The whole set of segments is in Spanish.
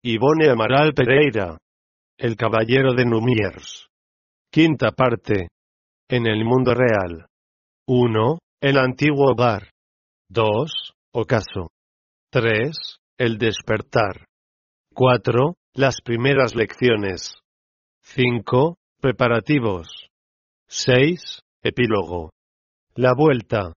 Ivone Amaral Pereira. El caballero de Numiers. Quinta parte. En el mundo real. 1. El antiguo hogar. 2. Ocaso. 3. El despertar. 4. Las primeras lecciones. 5. Preparativos. 6. Epílogo. La vuelta.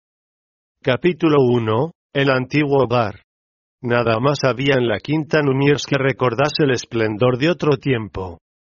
Capítulo 1. El antiguo hogar. Nada más había en la quinta Numiers que recordase el esplendor de otro tiempo.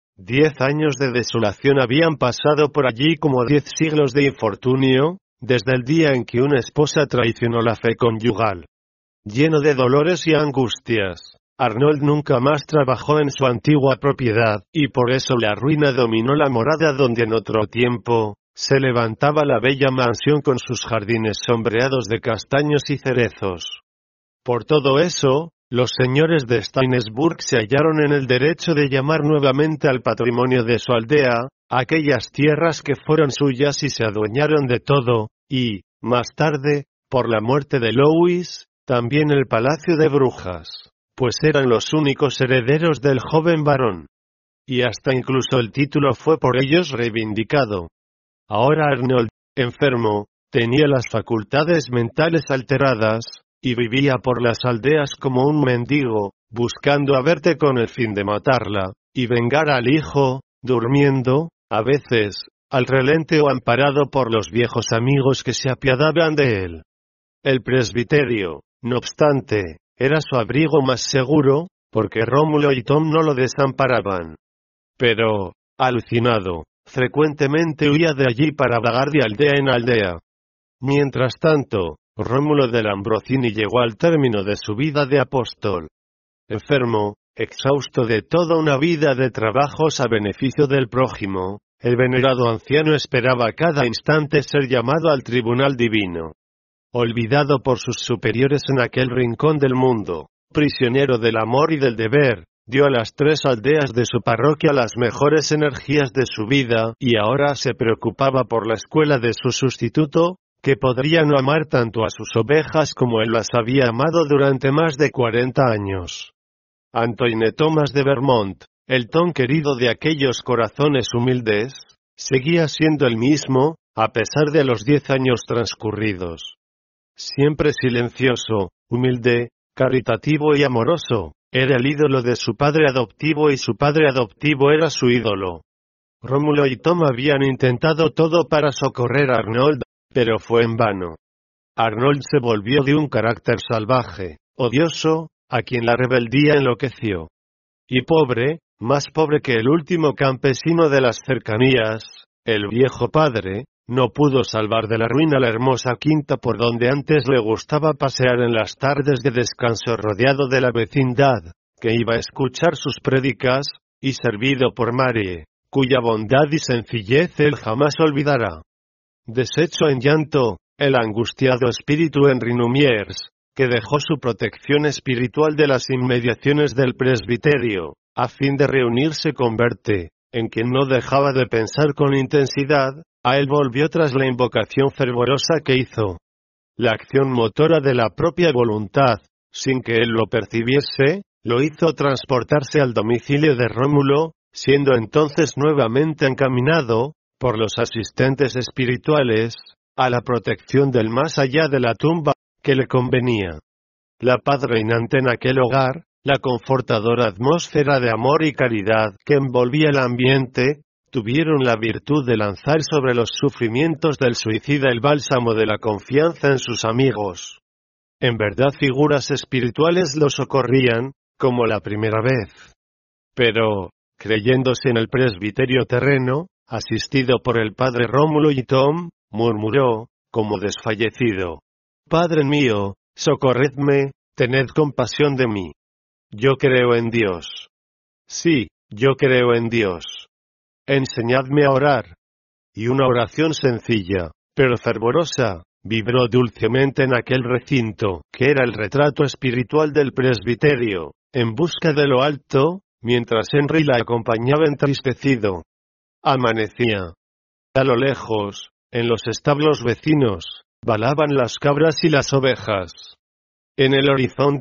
10 años de desolación habían pasado por allí como 10 siglos de infortunio, desde el día en que una esposa traicionó la fe conyugal. Lleno de dolores y angustias, Arnold nunca más trabajó en su antigua propiedad, y por eso la ruina dominó la morada donde en otro tiempo se levantaba la bella mansión con sus jardines sombreados de castaños y cerezos. Por todo eso, los señores de Steinsburg se hallaron en el derecho de llamar nuevamente al patrimonio de su aldea, aquellas tierras que fueron suyas y se adueñaron de todo, y, más tarde, por la muerte de Louis, también el palacio de Brujas, pues eran los únicos herederos del joven varón. Y hasta incluso el título fue por ellos reivindicado. Ahora Arnold, enfermo, tenía las facultades mentales alteradas, y vivía por las aldeas como un mendigo, buscando a Berthe con el fin de matarla, y vengar al hijo, durmiendo, a veces, al relente o amparado por los viejos amigos que se apiadaban de él. El presbiterio, no obstante, era su abrigo más seguro, porque Rómulo y Tom no lo desamparaban. Pero, alucinado, frecuentemente huía de allí para vagar de aldea en aldea. Mientras tanto, Rómulo de Lambrosini llegó al término de su vida de apóstol. Enfermo, exhausto de toda una vida de trabajos a beneficio del prójimo, el venerado anciano esperaba cada instante ser llamado al tribunal divino. Olvidado por sus superiores en aquel rincón del mundo, prisionero del amor y del deber, dio a las 3 aldeas de su parroquia las mejores energías de su vida y ahora se preocupaba por la escuela de su sustituto, que podría no amar tanto a sus ovejas como él las había amado durante más de 40 años. Antoine Thomas de Vermont, el Tom querido de aquellos corazones humildes, seguía siendo el mismo, a pesar de los 10 años transcurridos. Siempre silencioso, humilde, caritativo y amoroso, era el ídolo de su padre adoptivo y su padre adoptivo era su ídolo. Rómulo y Tom habían intentado todo para socorrer a Arnold, pero fue en vano. Arnold se volvió de un carácter salvaje, odioso, a quien la rebeldía enloqueció. Y pobre, más pobre que el último campesino de las cercanías, el viejo padre, no pudo salvar de la ruina la hermosa quinta por donde antes le gustaba pasear en las tardes de descanso rodeado de la vecindad, que iba a escuchar sus prédicas, y servido por Marie, cuya bondad y sencillez él jamás olvidará. Deshecho en llanto, el angustiado espíritu Henri Numiers, que dejó su protección espiritual de las inmediaciones del presbiterio, a fin de reunirse con Berthe, en quien no dejaba de pensar con intensidad, a él volvió tras la invocación fervorosa que hizo. La acción motora de la propia voluntad, sin que él lo percibiese, lo hizo transportarse al domicilio de Rómulo, siendo entonces nuevamente encaminado, por los asistentes espirituales, a la protección del más allá de la tumba, que le convenía. La paz reinante en aquel hogar, la confortadora atmósfera de amor y caridad que envolvía el ambiente, tuvieron la virtud de lanzar sobre los sufrimientos del suicida el bálsamo de la confianza en sus amigos. En verdad figuras espirituales lo socorrían, como la primera vez. Pero, creyéndose en el presbiterio terreno, asistido por el padre Rómulo y Tom, murmuró, como desfallecido: «Padre mío, socorredme, tened compasión de mí. Yo creo en Dios. Sí, yo creo en Dios. Enseñadme a orar». Y una oración sencilla, pero fervorosa, vibró dulcemente en aquel recinto, que era el retrato espiritual del presbiterio, en busca de lo alto, mientras Henry la acompañaba entristecido. Amanecía. A lo lejos, en los establos vecinos, balaban las cabras y las ovejas. En el horizonte,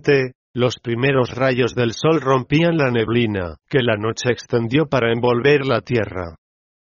Los primeros rayos del sol rompían la neblina que la noche extendió para envolver la tierra.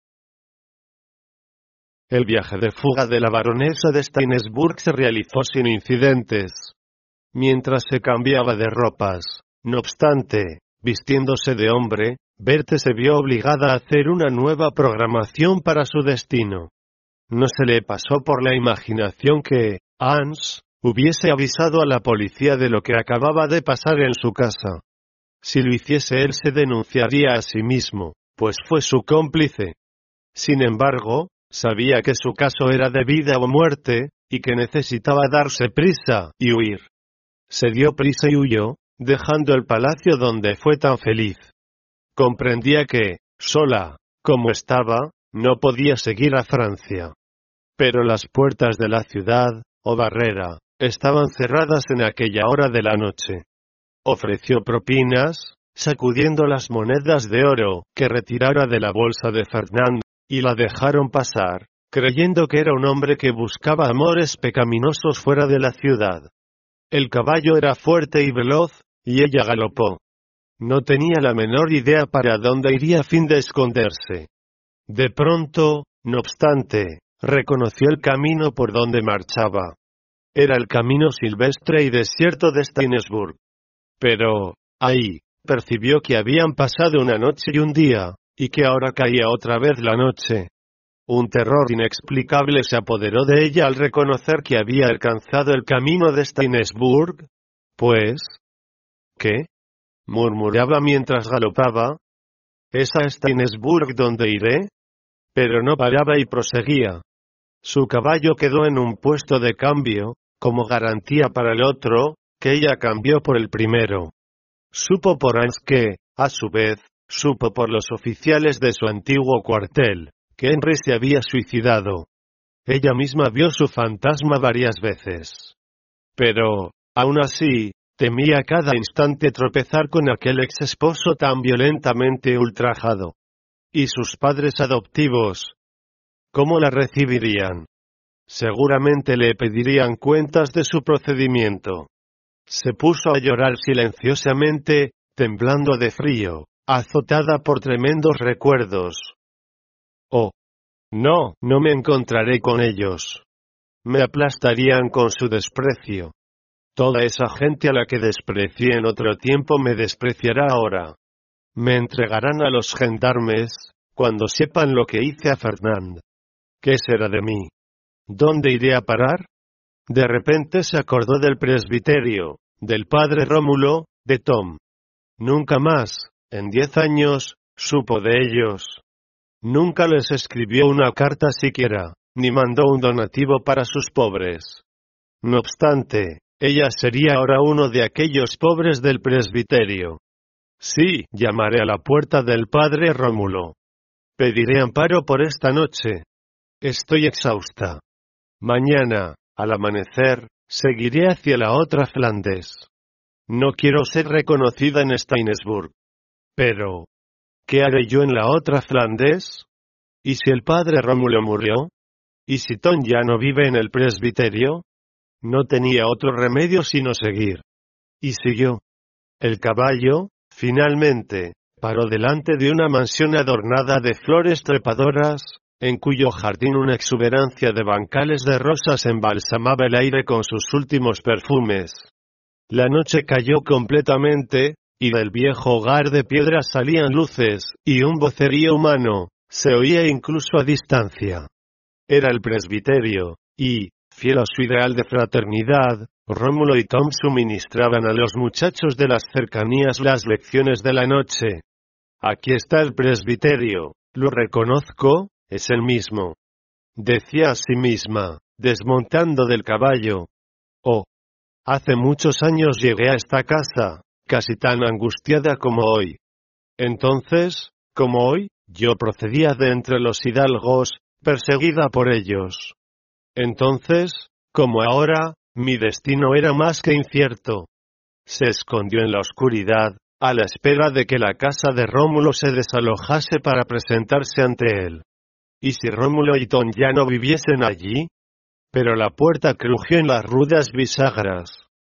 El viaje de fuga de la baronesa de Steinsburg se realizó sin incidentes. Mientras se cambiaba de ropas, no obstante, vistiéndose de hombre, Berthe se vio obligada a hacer una nueva programación para su destino. No se le pasó por la imaginación que Hans hubiese avisado a la policía de lo que acababa de pasar en su casa. Si lo hiciese él se denunciaría a sí mismo, pues fue su cómplice. Sin embargo, sabía que su caso era de vida o muerte, y que necesitaba darse prisa y huir. Se dio prisa y huyó, dejando el palacio donde fue tan feliz. Comprendía que, sola, como estaba, no podía seguir a Francia. Pero las puertas de la ciudad, o barrera, estaban cerradas en aquella hora de la noche. Ofreció propinas, sacudiendo las monedas de oro que retirara de la bolsa de Fernand, y la dejaron pasar, creyendo que era un hombre que buscaba amores pecaminosos fuera de la ciudad. El caballo era fuerte y veloz, y ella galopó. No tenía la menor idea para dónde iría a fin de esconderse. De pronto, no obstante, reconoció el camino por donde marchaba. Era el camino silvestre y desierto de Steinsburg. Pero, ahí, percibió que habían pasado una noche y un día, y que ahora caía otra vez la noche. Un terror inexplicable se apoderó de ella al reconocer que había alcanzado el camino de Steinsburg. Pues, ¿qué? Murmuraba mientras galopaba. ¿Es a Steinsburg donde iré? Pero no paraba y proseguía. Su caballo quedó en un puesto de cambio, como garantía para el otro, que ella cambió por el primero. Supo por Hans que, a su vez, supo por los oficiales de su antiguo cuartel, que Henry se había suicidado. Ella misma vio su fantasma varias veces. Pero, aún así, temía cada instante tropezar con aquel ex esposo tan violentamente ultrajado. ¿Y sus padres adoptivos? ¿Cómo la recibirían? Seguramente le pedirían cuentas de su procedimiento. Se puso a llorar silenciosamente, temblando de frío, azotada por tremendos recuerdos. Oh, no me encontraré con ellos. Me aplastarían con su desprecio. Toda esa gente a la que desprecié en otro tiempo me despreciará ahora. Me entregarán a los gendarmes, cuando sepan lo que hice a Fernand. ¿Qué será de mí? ¿Dónde iré a parar? De repente se acordó del presbiterio, del padre Rómulo, de Tom. Nunca más, en 10 años, supo de ellos. Nunca les escribió una carta siquiera, ni mandó un donativo para sus pobres. No obstante, ella sería ahora uno de aquellos pobres del presbiterio. Sí, llamaré a la puerta del padre Rómulo. Pediré amparo por esta noche. Estoy exhausta. Mañana, al amanecer, seguiré hacia la otra Flandes. No quiero ser reconocida en Steinsburg. Pero, ¿qué haré yo en la otra Flandes? ¿Y si el padre Rómulo murió? ¿Y si Tom ya no vive en el presbiterio? No tenía otro remedio sino seguir. Y siguió. El caballo, finalmente, paró delante de una mansión adornada de flores trepadoras, en cuyo jardín una exuberancia de bancales de rosas embalsamaba el aire con sus últimos perfumes. La noche cayó completamente, y del viejo hogar de piedra salían luces, y un vocerío humano, se oía incluso a distancia. Era el presbiterio, y, fiel a su ideal de fraternidad, Rómulo y Tom suministraban a los muchachos de las cercanías las lecciones de la noche. Aquí está el presbiterio, lo reconozco, es el mismo. Decía a sí misma, desmontando del caballo. Oh, hace muchos años llegué a esta casa, casi tan angustiada como hoy. Entonces, como hoy, yo procedía de entre los hidalgos, perseguida por ellos. Entonces, como ahora, mi destino era más que incierto. Se escondió en la oscuridad, a la espera de que la casa de Rómulo se desalojase para presentarse ante él. ¿Y si Rómulo y Tom ya no viviesen allí? Pero la puerta crujió en las rudas bisagras.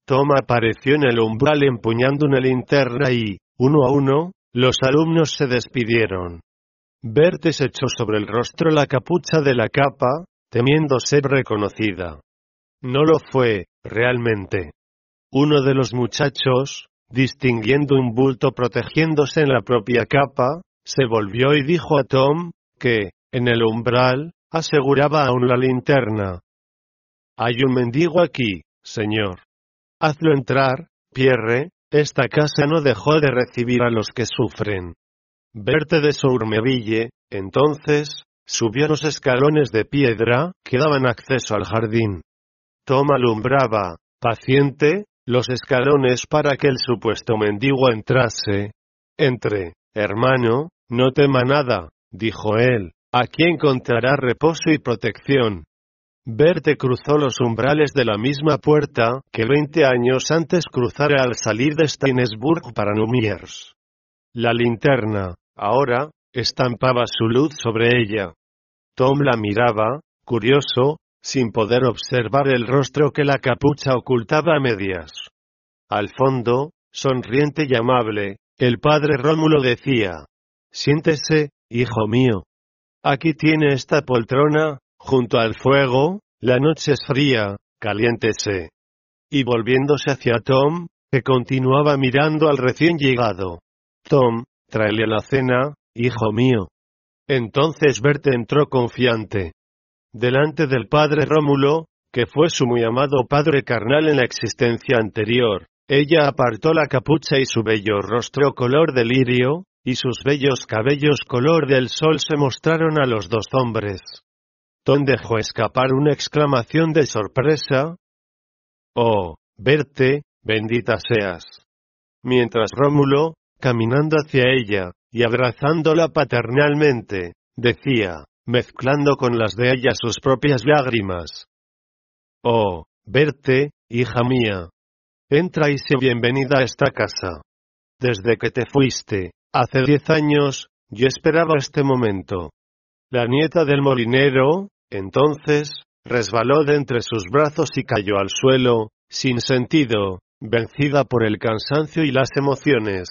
Tom apareció en el umbral empuñando una linterna y, uno a uno, los alumnos se despidieron. Berthe se echó sobre el rostro la capucha de la capa, temiendo ser reconocida. No lo fue, realmente. Uno de los muchachos, distinguiendo un bulto protegiéndose en la propia capa, se volvió y dijo a Tom, que, en el umbral, aseguraba aún la linterna. «Hay un mendigo aquí, señor. Hazlo entrar, Pierre, esta casa no dejó de recibir a los que sufren». Berthe de Sourmeville, entonces, subió los escalones de piedra que daban acceso al jardín. Tom alumbraba, paciente, los escalones para que el supuesto mendigo entrase. «Entre, hermano, no tema nada», dijo él, «aquí encontrará reposo y protección». Berthe cruzó los umbrales de la misma puerta que 20 años antes cruzara al salir de Steinsburg para Numiers. La linterna, ahora, estampaba su luz sobre ella. Tom la miraba, curioso, sin poder observar el rostro que la capucha ocultaba a medias. Al fondo, sonriente y amable, el padre Rómulo decía: «Siéntese, hijo mío. Aquí tiene esta poltrona, junto al fuego, la noche es fría, caliéntese». Y volviéndose hacia Tom, que continuaba mirando al recién llegado: «Tom, tráele la cena, hijo mío». Entonces Berthe entró confiante. Delante del padre Rómulo, que fue su muy amado padre carnal en la existencia anterior, ella apartó la capucha y su bello rostro color de lirio, y sus bellos cabellos color del sol se mostraron a los dos hombres. Tom dejó escapar una exclamación de sorpresa. «Oh, Berthe, bendita seas». Mientras Rómulo, caminando hacia ella, y abrazándola paternalmente, decía, mezclando con las de ella sus propias lágrimas: «Oh, Berthe, hija mía. Entra y sé bienvenida a esta casa. Desde que te fuiste, hace 10 años, yo esperaba este momento». La nieta del molinero, entonces, resbaló de entre sus brazos y cayó al suelo, sin sentido, vencida por el cansancio y las emociones.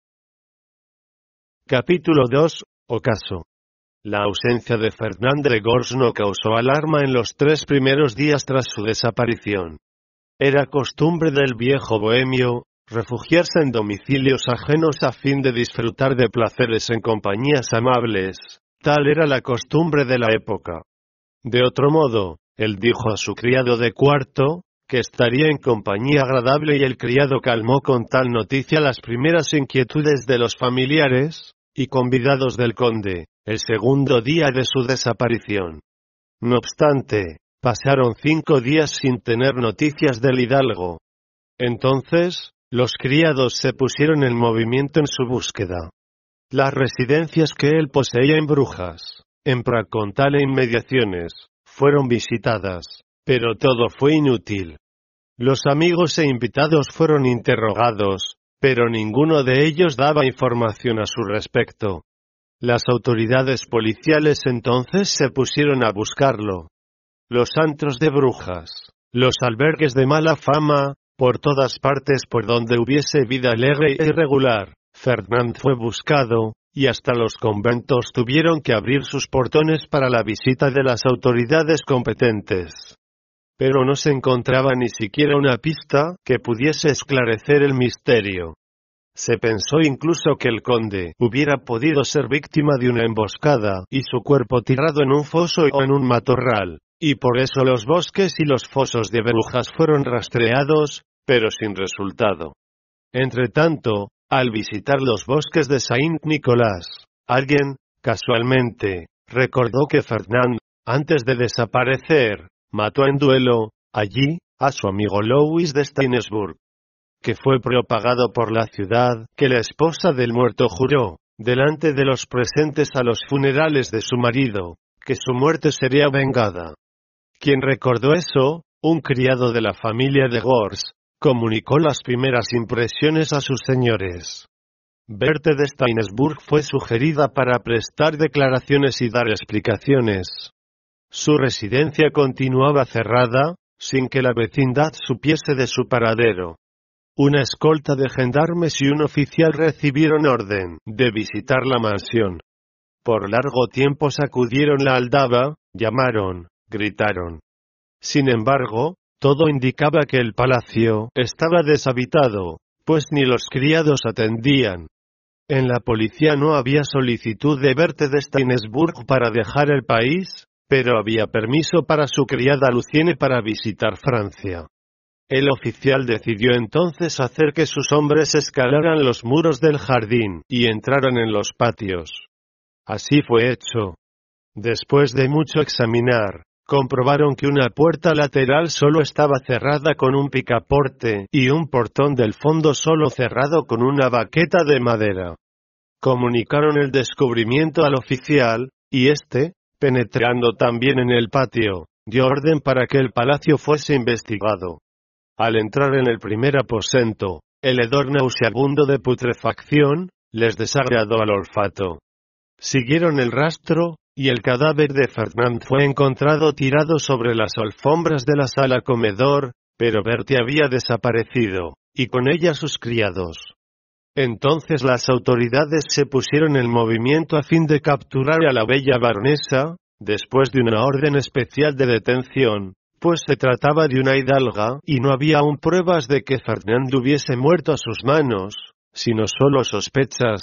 Capítulo 2. Ocaso. La ausencia de Fernand de Gors no causó alarma en los 3 primeros días tras su desaparición. Era costumbre del viejo bohemio refugiarse en domicilios ajenos a fin de disfrutar de placeres en compañías amables. Tal era la costumbre de la época. De otro modo, él dijo a su criado de cuarto que estaría en compañía agradable y el criado calmó con tal noticia las primeras inquietudes de los familiares y convidados del conde, el segundo día de su desaparición. No obstante, pasaron 5 días sin tener noticias del hidalgo. Entonces, los criados se pusieron en movimiento en su búsqueda. Las residencias que él poseía en Brujas, en Pracontal e inmediaciones, fueron visitadas, pero todo fue inútil. Los amigos e invitados fueron interrogados, pero ninguno de ellos daba información a su respecto. Las autoridades policiales entonces se pusieron a buscarlo. Los antros de Brujas, los albergues de mala fama, por todas partes por donde hubiese vida alegre e irregular, Fernand fue buscado, y hasta los conventos tuvieron que abrir sus portones para la visita de las autoridades competentes. Pero no se encontraba ni siquiera una pista que pudiese esclarecer el misterio. Se pensó incluso que el conde hubiera podido ser víctima de una emboscada y su cuerpo tirado en un foso o en un matorral, y por eso los bosques y los fosos de Brujas fueron rastreados, pero sin resultado. Entretanto, al visitar los bosques de Saint-Nicolas, alguien, casualmente, recordó que Fernand, antes de desaparecer, mató en duelo, allí, a su amigo Louis de Steinsburg, que fue propagado por la ciudad, que la esposa del muerto juró, delante de los presentes a los funerales de su marido, que su muerte sería vengada. Quien recordó eso, un criado de la familia de Gors, comunicó las primeras impresiones a sus señores. Berthe de Steinsburg fue sugerida para prestar declaraciones y dar explicaciones. Su residencia continuaba cerrada, sin que la vecindad supiese de su paradero. Una escolta de gendarmes y un oficial recibieron orden de visitar la mansión. Por largo tiempo sacudieron la aldaba, llamaron, gritaron. Sin embargo, todo indicaba que el palacio estaba deshabitado, pues ni los criados atendían. En la policía no había solicitud de Berthe de Steinsburg para dejar el país, pero había permiso para su criada Lucienne para visitar Francia. El oficial decidió entonces hacer que sus hombres escalaran los muros del jardín y entraran en los patios. Así fue hecho. Después de mucho examinar, comprobaron que una puerta lateral solo estaba cerrada con un picaporte y un portón del fondo solo cerrado con una baqueta de madera. Comunicaron el descubrimiento al oficial, y éste, penetrando también en el patio, dio orden para que el palacio fuese investigado. Al entrar en el primer aposento, el hedor nauseabundo de putrefacción les desagradó al olfato. Siguieron el rastro, y el cadáver de Fernand fue encontrado tirado sobre las alfombras de la sala comedor, pero Berthe había desaparecido, y con ella sus criados. Entonces las autoridades se pusieron en movimiento a fin de capturar a la bella baronesa, después de una orden especial de detención, pues se trataba de una hidalga y no había aún pruebas de que Fernand hubiese muerto a sus manos, sino solo sospechas.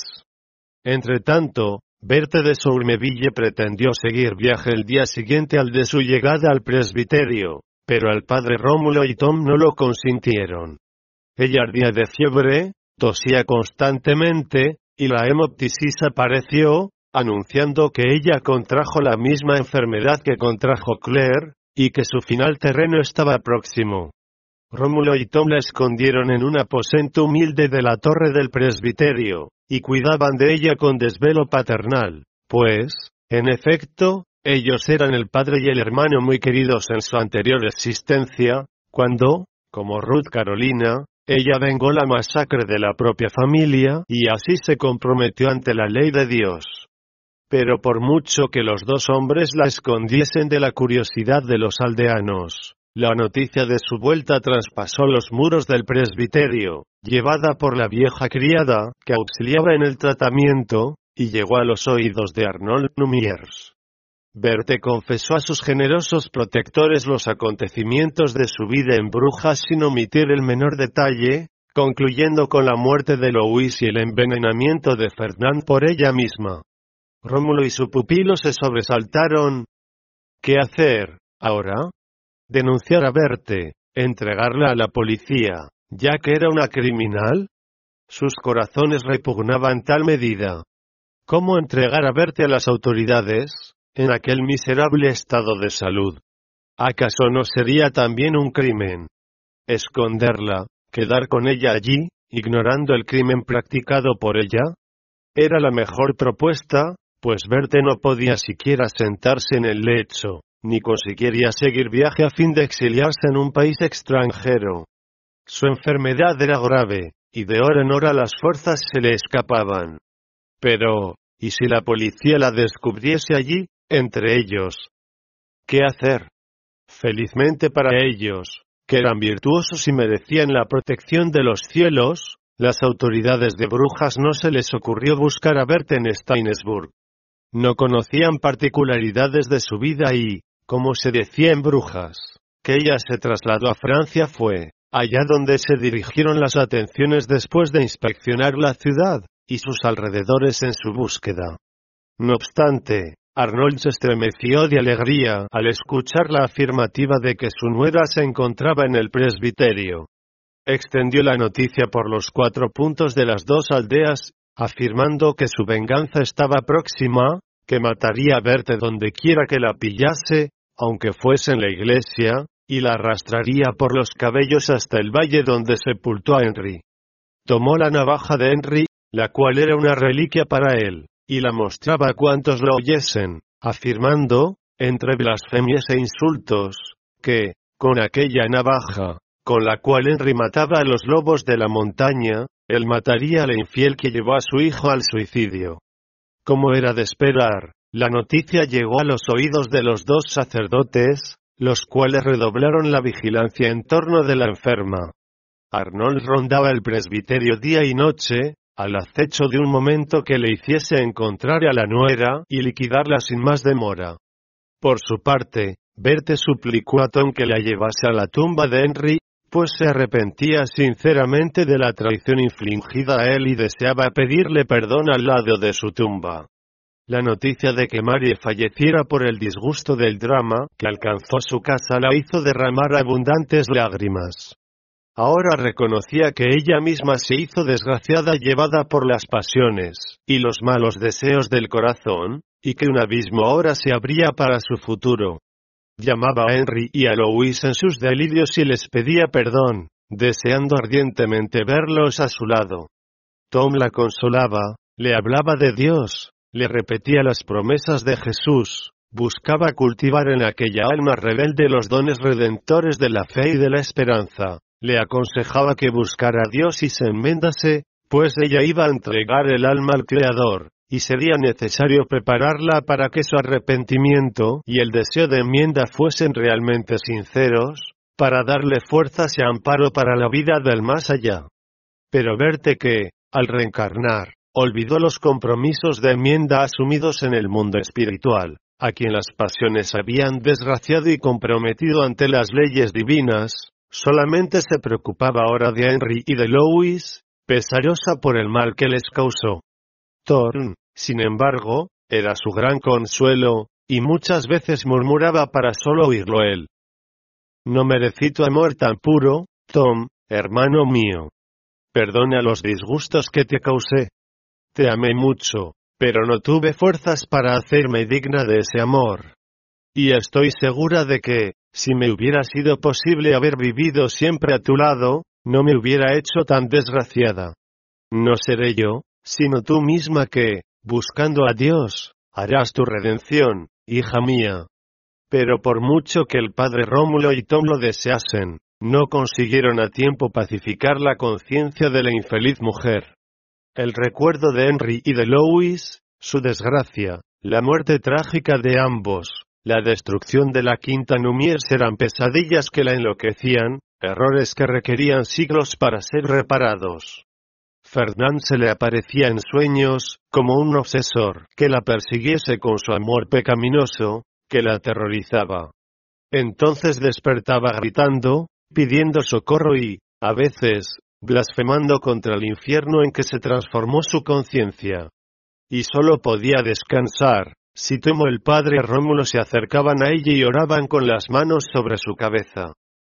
Entretanto, Berthe de Sourmeville pretendió seguir viaje el día siguiente al de su llegada al presbiterio, pero el padre Rómulo y Tom no lo consintieron. Ella ardía de fiebre, tosía constantemente, y la hemoptisis apareció, anunciando que ella contrajo la misma enfermedad que contrajo Claire, y que su final terreno estaba próximo. Rómulo y Tom la escondieron en un aposento humilde de la torre del presbiterio, y cuidaban de ella con desvelo paternal, pues, en efecto, ellos eran el padre y el hermano muy queridos en su anterior existencia, cuando, como Ruth Carolina, ella vengó la masacre de la propia familia y así se comprometió ante la ley de Dios. Pero por mucho que los dos hombres la escondiesen de la curiosidad de los aldeanos, la noticia de su vuelta traspasó los muros del presbiterio, llevada por la vieja criada, que auxiliaba en el tratamiento, y llegó a los oídos de Arnold Lumières. Berthe confesó a sus generosos protectores los acontecimientos de su vida en Brujas sin omitir el menor detalle, concluyendo con la muerte de Louis y el envenenamiento de Fernand por ella misma. Rómulo y su pupilo se sobresaltaron. ¿Qué hacer, ahora? ¿Denunciar a Berthe, entregarla a la policía, ya que era una criminal? Sus corazones repugnaban tal medida. ¿Cómo entregar a Berthe a las autoridades, en aquel miserable estado de salud? ¿Acaso no sería también un crimen esconderla, quedar con ella allí, ignorando el crimen practicado por ella? Era la mejor propuesta, pues Berthe no podía siquiera sentarse en el lecho, ni conseguiría seguir viaje a fin de exiliarse en un país extranjero. Su enfermedad era grave, y de hora en hora las fuerzas se le escapaban. Pero, ¿y si la policía la descubriese allí, entre ellos? ¿Qué hacer? Felizmente para ellos, que eran virtuosos y merecían la protección de los cielos, las autoridades de Brujas no se les ocurrió buscar a Berthe en Steinsburg. No conocían particularidades de su vida y, como se decía en Brujas, que ella se trasladó a Francia fue allá donde se dirigieron las atenciones después de inspeccionar la ciudad y sus alrededores en su búsqueda. No obstante, Arnold se estremeció de alegría al escuchar la afirmativa de que su nuera se encontraba en el presbiterio. Extendió la noticia por los 4 puntos de las 2 aldeas, afirmando que su venganza estaba próxima, que mataría a Berthe donde quiera que la pillase, aunque fuese en la iglesia, y la arrastraría por los cabellos hasta el valle donde sepultó a Henry. Tomó la navaja de Henry, la cual era una reliquia para él, y la mostraba a cuantos lo oyesen, afirmando, entre blasfemias e insultos, que, con aquella navaja, con la cual Henry mataba a los lobos de la montaña, él mataría al infiel que llevó a su hijo al suicidio. Como era de esperar, la noticia llegó a los oídos de los 2 sacerdotes, los cuales redoblaron la vigilancia en torno de la enferma. Arnold rondaba el presbiterio día y noche, al acecho de un momento que le hiciese encontrar a la nuera y liquidarla sin más demora. Por su parte, Bertie suplicó a Tom que la llevase a la tumba de Henry, pues se arrepentía sinceramente de la traición infligida a él y deseaba pedirle perdón al lado de su tumba. La noticia de que Mary falleciera por el disgusto del drama que alcanzó su casa la hizo derramar abundantes lágrimas. Ahora reconocía que ella misma se hizo desgraciada llevada por las pasiones y los malos deseos del corazón, y que un abismo ahora se abría para su futuro. Llamaba a Henry y a Louis en sus delirios y les pedía perdón, deseando ardientemente verlos a su lado. Tom la consolaba, le hablaba de Dios, le repetía las promesas de Jesús, buscaba cultivar en aquella alma rebelde los dones redentores de la fe y de la esperanza, le aconsejaba que buscara a Dios y se enmendase, pues ella iba a entregar el alma al Creador, y sería necesario prepararla para que su arrepentimiento y el deseo de enmienda fuesen realmente sinceros, para darle fuerzas y amparo para la vida del más allá. Pero Bertie que, al reencarnar, olvidó los compromisos de enmienda asumidos en el mundo espiritual, a quien las pasiones habían desgraciado y comprometido ante las leyes divinas, solamente se preocupaba ahora de Henry y de Louis, pesarosa por el mal que les causó. Thorne, sin embargo, era su gran consuelo, y muchas veces murmuraba para solo oírlo él. No merecí tu amor tan puro, Tom, hermano mío. Perdona los disgustos que te causé. Te amé mucho, pero no tuve fuerzas para hacerme digna de ese amor. Y estoy segura de que, si me hubiera sido posible haber vivido siempre a tu lado, no me hubiera hecho tan desgraciada. No seré yo, sino tú misma que, buscando a Dios, harás tu redención, hija mía. Pero por mucho que el padre Rómulo y Tom lo deseasen, no consiguieron a tiempo pacificar la conciencia de la infeliz mujer. El recuerdo de Henry y de Louis, su desgracia, la muerte trágica de ambos, la destrucción de la quinta Numiers eran pesadillas que la enloquecían, errores que requerían siglos para ser reparados. Fernand se le aparecía en sueños, como un obsesor, que la persiguiese con su amor pecaminoso, que la aterrorizaba. Entonces despertaba gritando, pidiendo socorro y, a veces, blasfemando contra el infierno en que se transformó su conciencia. Y solo podía descansar, si Tom o el padre Rómulo se acercaban a ella y oraban con las manos sobre su cabeza.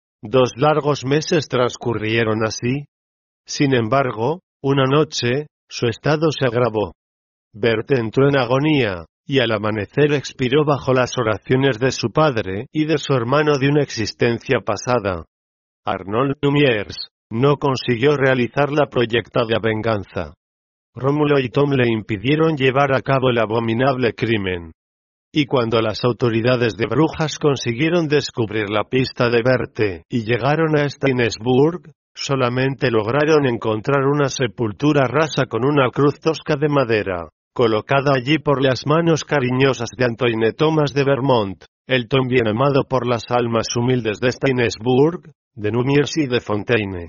2 largos meses transcurrieron así. Sin embargo, una noche, su estado se agravó. Bertie entró en agonía, y al amanecer expiró bajo las oraciones de su padre y de su hermano de una existencia pasada. Arnold Numiers no consiguió realizar la proyectada venganza. Rómulo y Tom le impidieron llevar a cabo el abominable crimen. Y cuando las autoridades de Brujas consiguieron descubrir la pista de Bertie y llegaron a Steinsburg, solamente lograron encontrar una sepultura rasa con una cruz tosca de madera, colocada allí por las manos cariñosas de Antoine Thomas de Vermont, el Tom bien amado por las almas humildes de Steinsburg, de Numiers y de Fontaine.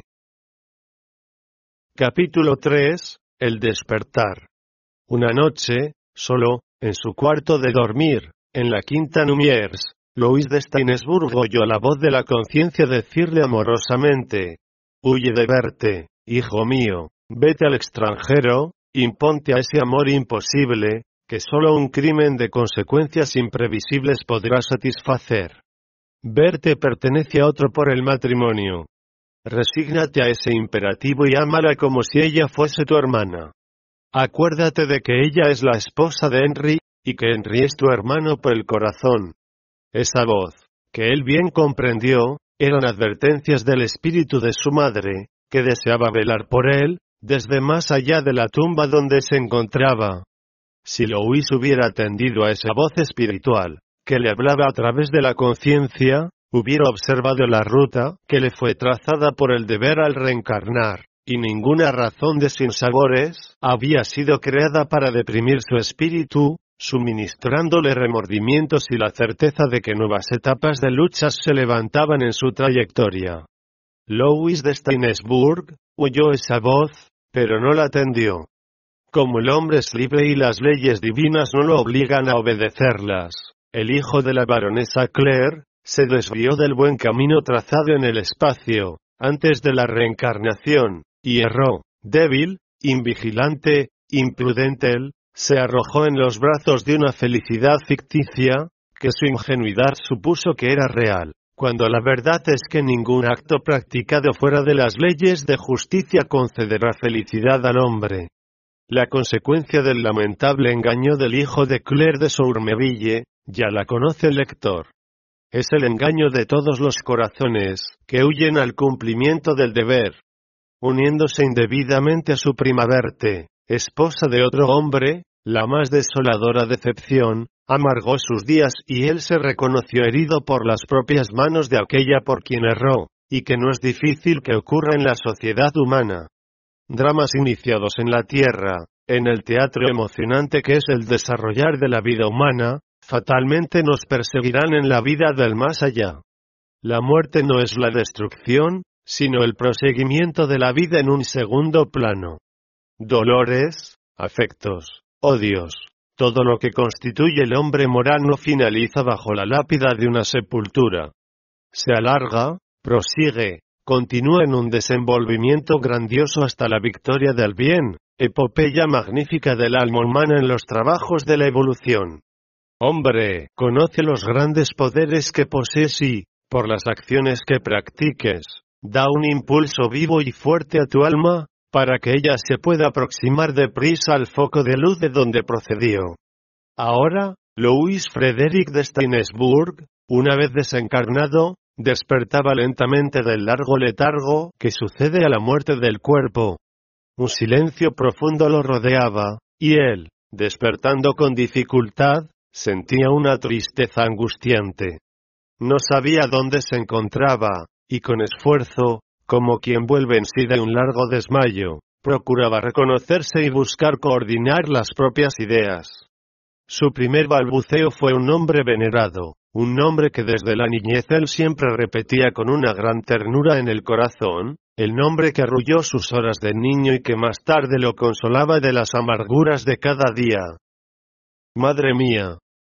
Capítulo 3. El despertar. Una noche, solo, en su cuarto de dormir, en la quinta Numiers, Louis de Steinsburg oyó la voz de la conciencia decirle amorosamente: «Huye de Bertie, hijo mío, vete al extranjero, imponte a ese amor imposible, que solo un crimen de consecuencias imprevisibles podrá satisfacer. Bertie pertenece a otro por el matrimonio. Resígnate a ese imperativo y ámala como si ella fuese tu hermana. Acuérdate de que ella es la esposa de Henry, y que Henry es tu hermano por el corazón». Esa voz, que él bien comprendió, eran advertencias del espíritu de su madre, que deseaba velar por él, desde más allá de la tumba donde se encontraba. Si Louis hubiera atendido a esa voz espiritual, que le hablaba a través de la conciencia, hubiera observado la ruta que le fue trazada por el deber al reencarnar, y ninguna razón de sinsabores había sido creada para deprimir su espíritu, suministrándole remordimientos y la certeza de que nuevas etapas de luchas se levantaban en su trayectoria. Louis de Stainsburg oyó esa voz, pero no la atendió. Como el hombre es libre y las leyes divinas no lo obligan a obedecerlas, el hijo de la baronesa Claire se desvió del buen camino trazado en el espacio, antes de la reencarnación, y erró. Débil, invigilante, imprudente, él se arrojó en los brazos de una felicidad ficticia, que su ingenuidad supuso que era real, cuando la verdad es que ningún acto practicado fuera de las leyes de justicia concederá felicidad al hombre. La consecuencia del lamentable engaño del hijo de Claire de Sourmeville, ya la conoce el lector. Es el engaño de todos los corazones, que huyen al cumplimiento del deber. Uniéndose indebidamente a su prima Berthe, esposa de otro hombre, la más desoladora decepción, amargó sus días y él se reconoció herido por las propias manos de aquella por quien erró, y que no es difícil que ocurra en la sociedad humana. Dramas iniciados en la tierra, en el teatro emocionante que es el desarrollar de la vida humana, fatalmente nos perseguirán en la vida del más allá. La muerte no es la destrucción, sino el proseguimiento de la vida en un segundo plano. Dolores, afectos, odios, todo lo que constituye el hombre moral no finaliza bajo la lápida de una sepultura. Se alarga, prosigue, continúa en un desenvolvimiento grandioso hasta la victoria del bien, epopeya magnífica del alma humana en los trabajos de la evolución. Hombre, conoce los grandes poderes que posees y, por las acciones que practiques, da un impulso vivo y fuerte a tu alma, para que ella se pueda aproximar deprisa al foco de luz de donde procedió. Ahora, Louis Frederick de Stainsburg, una vez desencarnado, despertaba lentamente del largo letargo que sucede a la muerte del cuerpo. Un silencio profundo lo rodeaba, y él, despertando con dificultad, sentía una tristeza angustiante. No sabía dónde se encontraba, y con esfuerzo, como quien vuelve en sí de un largo desmayo, procuraba reconocerse y buscar coordinar las propias ideas. Su primer balbuceo fue un nombre venerado, un nombre que desde la niñez él siempre repetía con una gran ternura en el corazón, el nombre que arrulló sus horas de niño y que más tarde lo consolaba de las amarguras de cada día. Madre mía,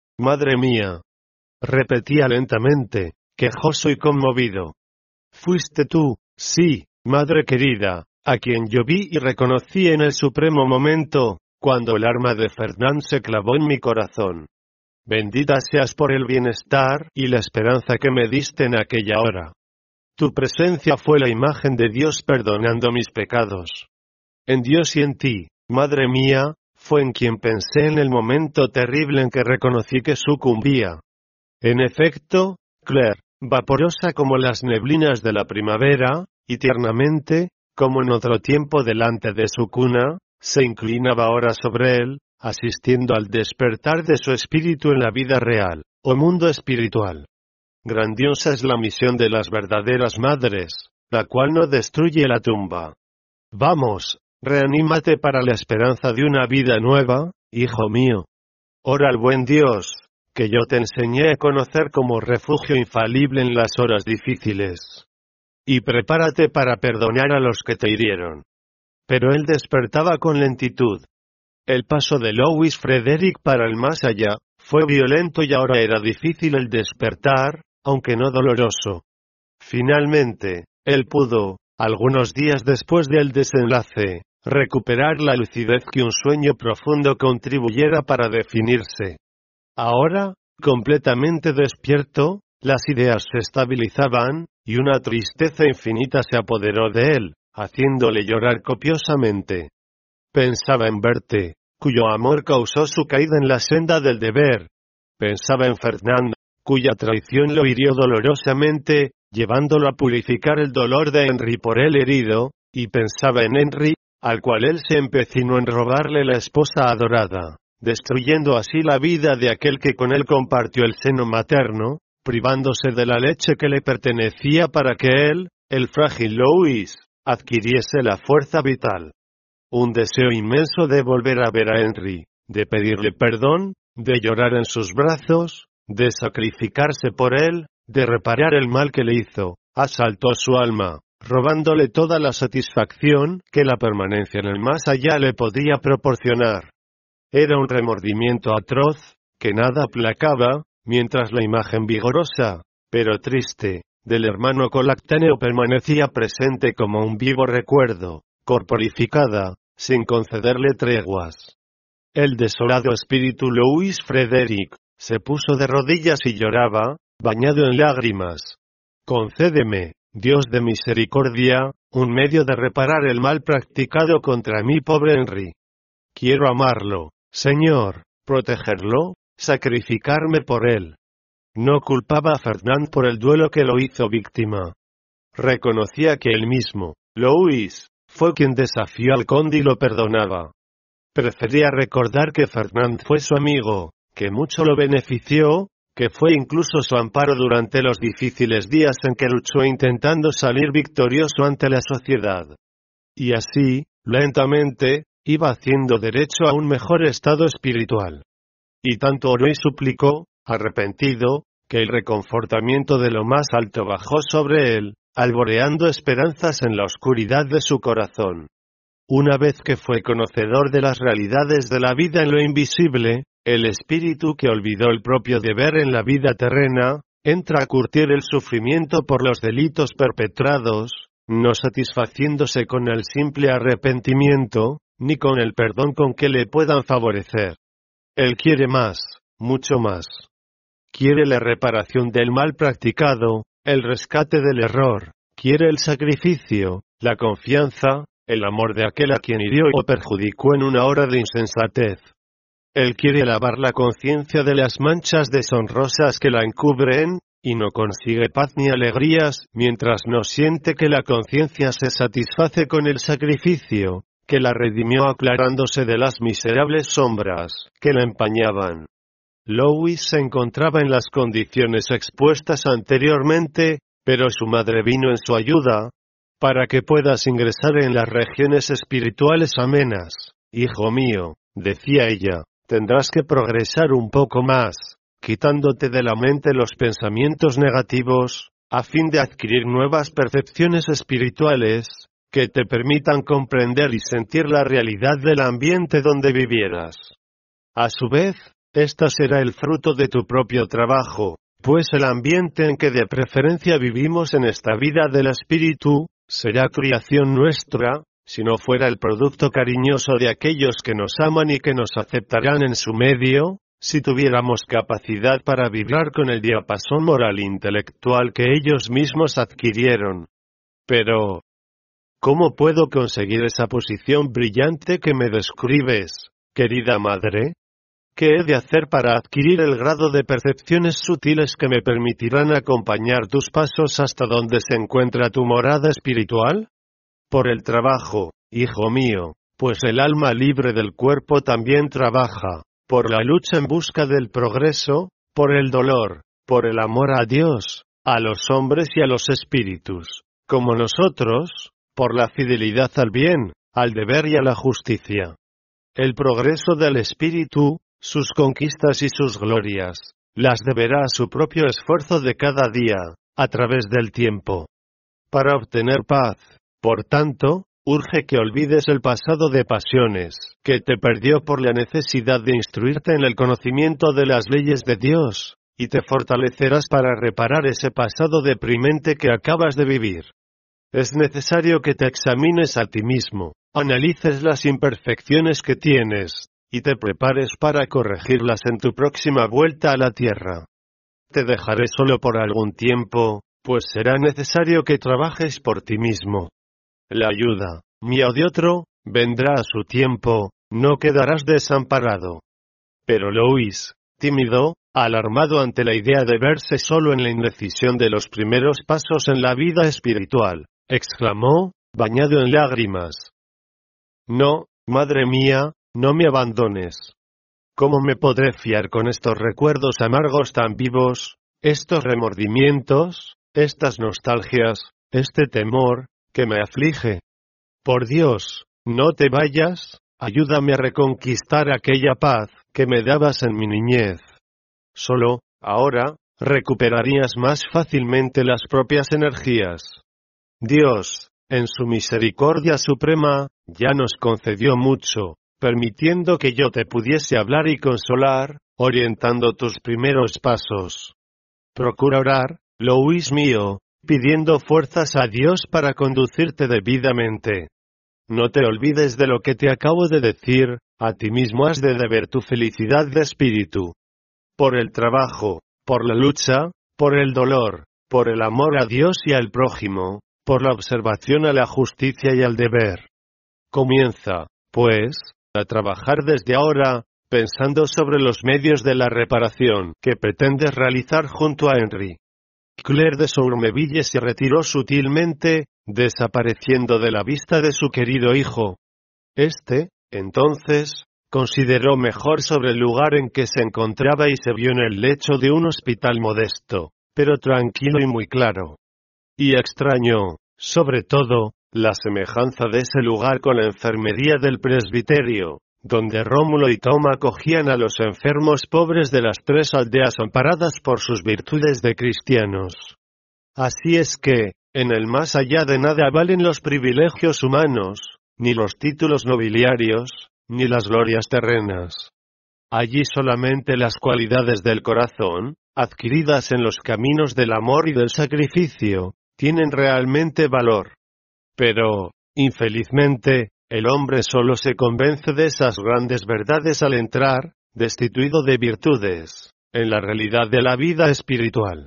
repetía lentamente, quejoso y conmovido. Fuiste tú, sí, madre querida, a quien yo vi y reconocí en el supremo momento, cuando el arma de Fernand se clavó en mi corazón. Bendita seas por el bienestar y la esperanza que me diste en aquella hora. Tu presencia fue la imagen de Dios perdonando mis pecados. En Dios y en ti, madre mía, fue en quien pensé en el momento terrible en que reconocí que sucumbía. En efecto, Claire, vaporosa como las neblinas de la primavera, y tiernamente, como en otro tiempo delante de su cuna, se inclinaba ahora sobre él, asistiendo al despertar de su espíritu en la vida real, o mundo espiritual. Grandiosa es la misión de las verdaderas madres, la cual no destruye la tumba. Vamos, reanímate para la esperanza de una vida nueva, hijo mío. Ora al buen Dios, que yo te enseñé a conocer como refugio infalible en las horas difíciles. Y prepárate para perdonar a los que te hirieron. Pero él despertaba con lentitud. El paso de Louis Frederick para el más allá, fue violento y ahora era difícil el despertar, aunque no doloroso. Finalmente, él pudo, algunos días después del desenlace, recuperar la lucidez que un sueño profundo contribuyera para definirse. Ahora, completamente despierto, las ideas se estabilizaban, y una tristeza infinita se apoderó de él, haciéndole llorar copiosamente. Pensaba en Berthe, cuyo amor causó su caída en la senda del deber. Pensaba en Fernand, cuya traición lo hirió dolorosamente, llevándolo a purificar el dolor de Henry por él herido, y pensaba en Henry, al cual él se empecinó en robarle la esposa adorada, destruyendo así la vida de aquel que con él compartió el seno materno, privándose de la leche que le pertenecía para que él, el frágil Louis, adquiriese la fuerza vital. Un deseo inmenso de volver a ver a Henry, de pedirle perdón, de llorar en sus brazos, de sacrificarse por él, de reparar el mal que le hizo, asaltó su alma, robándole toda la satisfacción que la permanencia en el más allá le podía proporcionar. Era un remordimiento atroz, que nada aplacaba, mientras la imagen vigorosa, pero triste, del hermano colactáneo permanecía presente como un vivo recuerdo, corporificada, sin concederle treguas. El desolado espíritu Louis Frederick se puso de rodillas y lloraba, bañado en lágrimas. Concédeme, Dios de misericordia, un medio de reparar el mal practicado contra mi pobre Henry. Quiero amarlo, Señor, protegerlo, sacrificarme por él. No culpaba a Fernand por el duelo que lo hizo víctima. Reconocía que él mismo, Louis, fue quien desafió al conde y lo perdonaba. Prefería recordar que Fernand fue su amigo, que mucho lo benefició, que fue incluso su amparo durante los difíciles días en que luchó intentando salir victorioso ante la sociedad. Y así, lentamente, iba haciendo derecho a un mejor estado espiritual. Y tanto oró y suplicó, arrepentido, que el reconfortamiento de lo más alto bajó sobre él, alboreando esperanzas en la oscuridad de su corazón. Una vez que fue conocedor de las realidades de la vida en lo invisible, el espíritu que olvidó el propio deber en la vida terrena, entra a curtir el sufrimiento por los delitos perpetrados, no satisfaciéndose con el simple arrepentimiento, ni con el perdón con que le puedan favorecer. Él quiere más, mucho más. Quiere la reparación del mal practicado, el rescate del error, quiere el sacrificio, la confianza, el amor de aquel a quien hirió o perjudicó en una hora de insensatez. Él quiere lavar la conciencia de las manchas deshonrosas que la encubren, y no consigue paz ni alegrías mientras no siente que la conciencia se satisface con el sacrificio, que la redimió aclarándose de las miserables sombras que la empañaban. Louis se encontraba en las condiciones expuestas anteriormente, pero su madre vino en su ayuda, para que puedas ingresar en las regiones espirituales amenas. Hijo mío, decía ella, tendrás que progresar un poco más, quitándote de la mente los pensamientos negativos, a fin de adquirir nuevas percepciones espirituales, que te permitan comprender y sentir la realidad del ambiente donde vivieras. A su vez, esta será el fruto de tu propio trabajo, pues el ambiente en que de preferencia vivimos en esta vida del espíritu, será creación nuestra, si no fuera el producto cariñoso de aquellos que nos aman y que nos aceptarán en su medio, si tuviéramos capacidad para vibrar con el diapasón moral e intelectual que ellos mismos adquirieron. Pero, ¿cómo puedo conseguir esa posición brillante que me describes, querida madre? ¿Qué he de hacer para adquirir el grado de percepciones sutiles que me permitirán acompañar tus pasos hasta donde se encuentra tu morada espiritual? Por el trabajo, hijo mío, pues el alma libre del cuerpo también trabaja, por la lucha en busca del progreso, por el dolor, por el amor a Dios, a los hombres y a los espíritus, como nosotros, por la fidelidad al bien, al deber y a la justicia. El progreso del espíritu, sus conquistas y sus glorias, las deberá a su propio esfuerzo de cada día, a través del tiempo. Para obtener paz, por tanto, urge que olvides el pasado de pasiones, que te perdió por la necesidad de instruirte en el conocimiento de las leyes de Dios, y te fortalecerás para reparar ese pasado deprimente que acabas de vivir. Es necesario que te examines a ti mismo, analices las imperfecciones que tienes, y te prepares para corregirlas en tu próxima vuelta a la tierra. Te dejaré solo por algún tiempo, pues será necesario que trabajes por ti mismo. La ayuda, mía o de otro, vendrá a su tiempo, no quedarás desamparado. Pero Louis, tímido, alarmado ante la idea de verse solo en la indecisión de los primeros pasos en la vida espiritual, exclamó, bañado en lágrimas: No, madre mía, no me abandones. ¿Cómo me podré fiar con estos recuerdos amargos tan vivos, estos remordimientos, estas nostalgias, este temor, que me aflige? Por Dios, no te vayas, ayúdame a reconquistar aquella paz que me dabas en mi niñez. Solo, ahora, recuperarías más fácilmente las propias energías. Dios, en su misericordia suprema, ya nos concedió mucho, permitiendo que yo te pudiese hablar y consolar, orientando tus primeros pasos. Procura orar, Louis mío, pidiendo fuerzas a Dios para conducirte debidamente. No te olvides de lo que te acabo de decir, a ti mismo has de deber tu felicidad de espíritu. Por el trabajo, por la lucha, por el dolor, por el amor a Dios y al prójimo, por la observación a la justicia y al deber. Comienza, pues, a trabajar desde ahora, pensando sobre los medios de la reparación que pretendes realizar junto a Henry. Claire de Sourmeville se retiró sutilmente, desapareciendo de la vista de su querido hijo. Entonces, consideró mejor sobre el lugar en que se encontraba y se vio en el lecho de un hospital modesto, pero tranquilo y muy claro. Y extrañó, sobre todo, la semejanza de ese lugar con la enfermería del presbiterio, donde Rómulo y Tom acogían a los enfermos pobres de las 3 aldeas amparadas por sus virtudes de cristianos. Así es que, en el más allá de nada valen los privilegios humanos, ni los títulos nobiliarios, ni las glorias terrenas. Allí solamente las cualidades del corazón, adquiridas en los caminos del amor y del sacrificio, tienen realmente valor. Pero, infelizmente, el hombre solo se convence de esas grandes verdades al entrar, destituido de virtudes, en la realidad de la vida espiritual.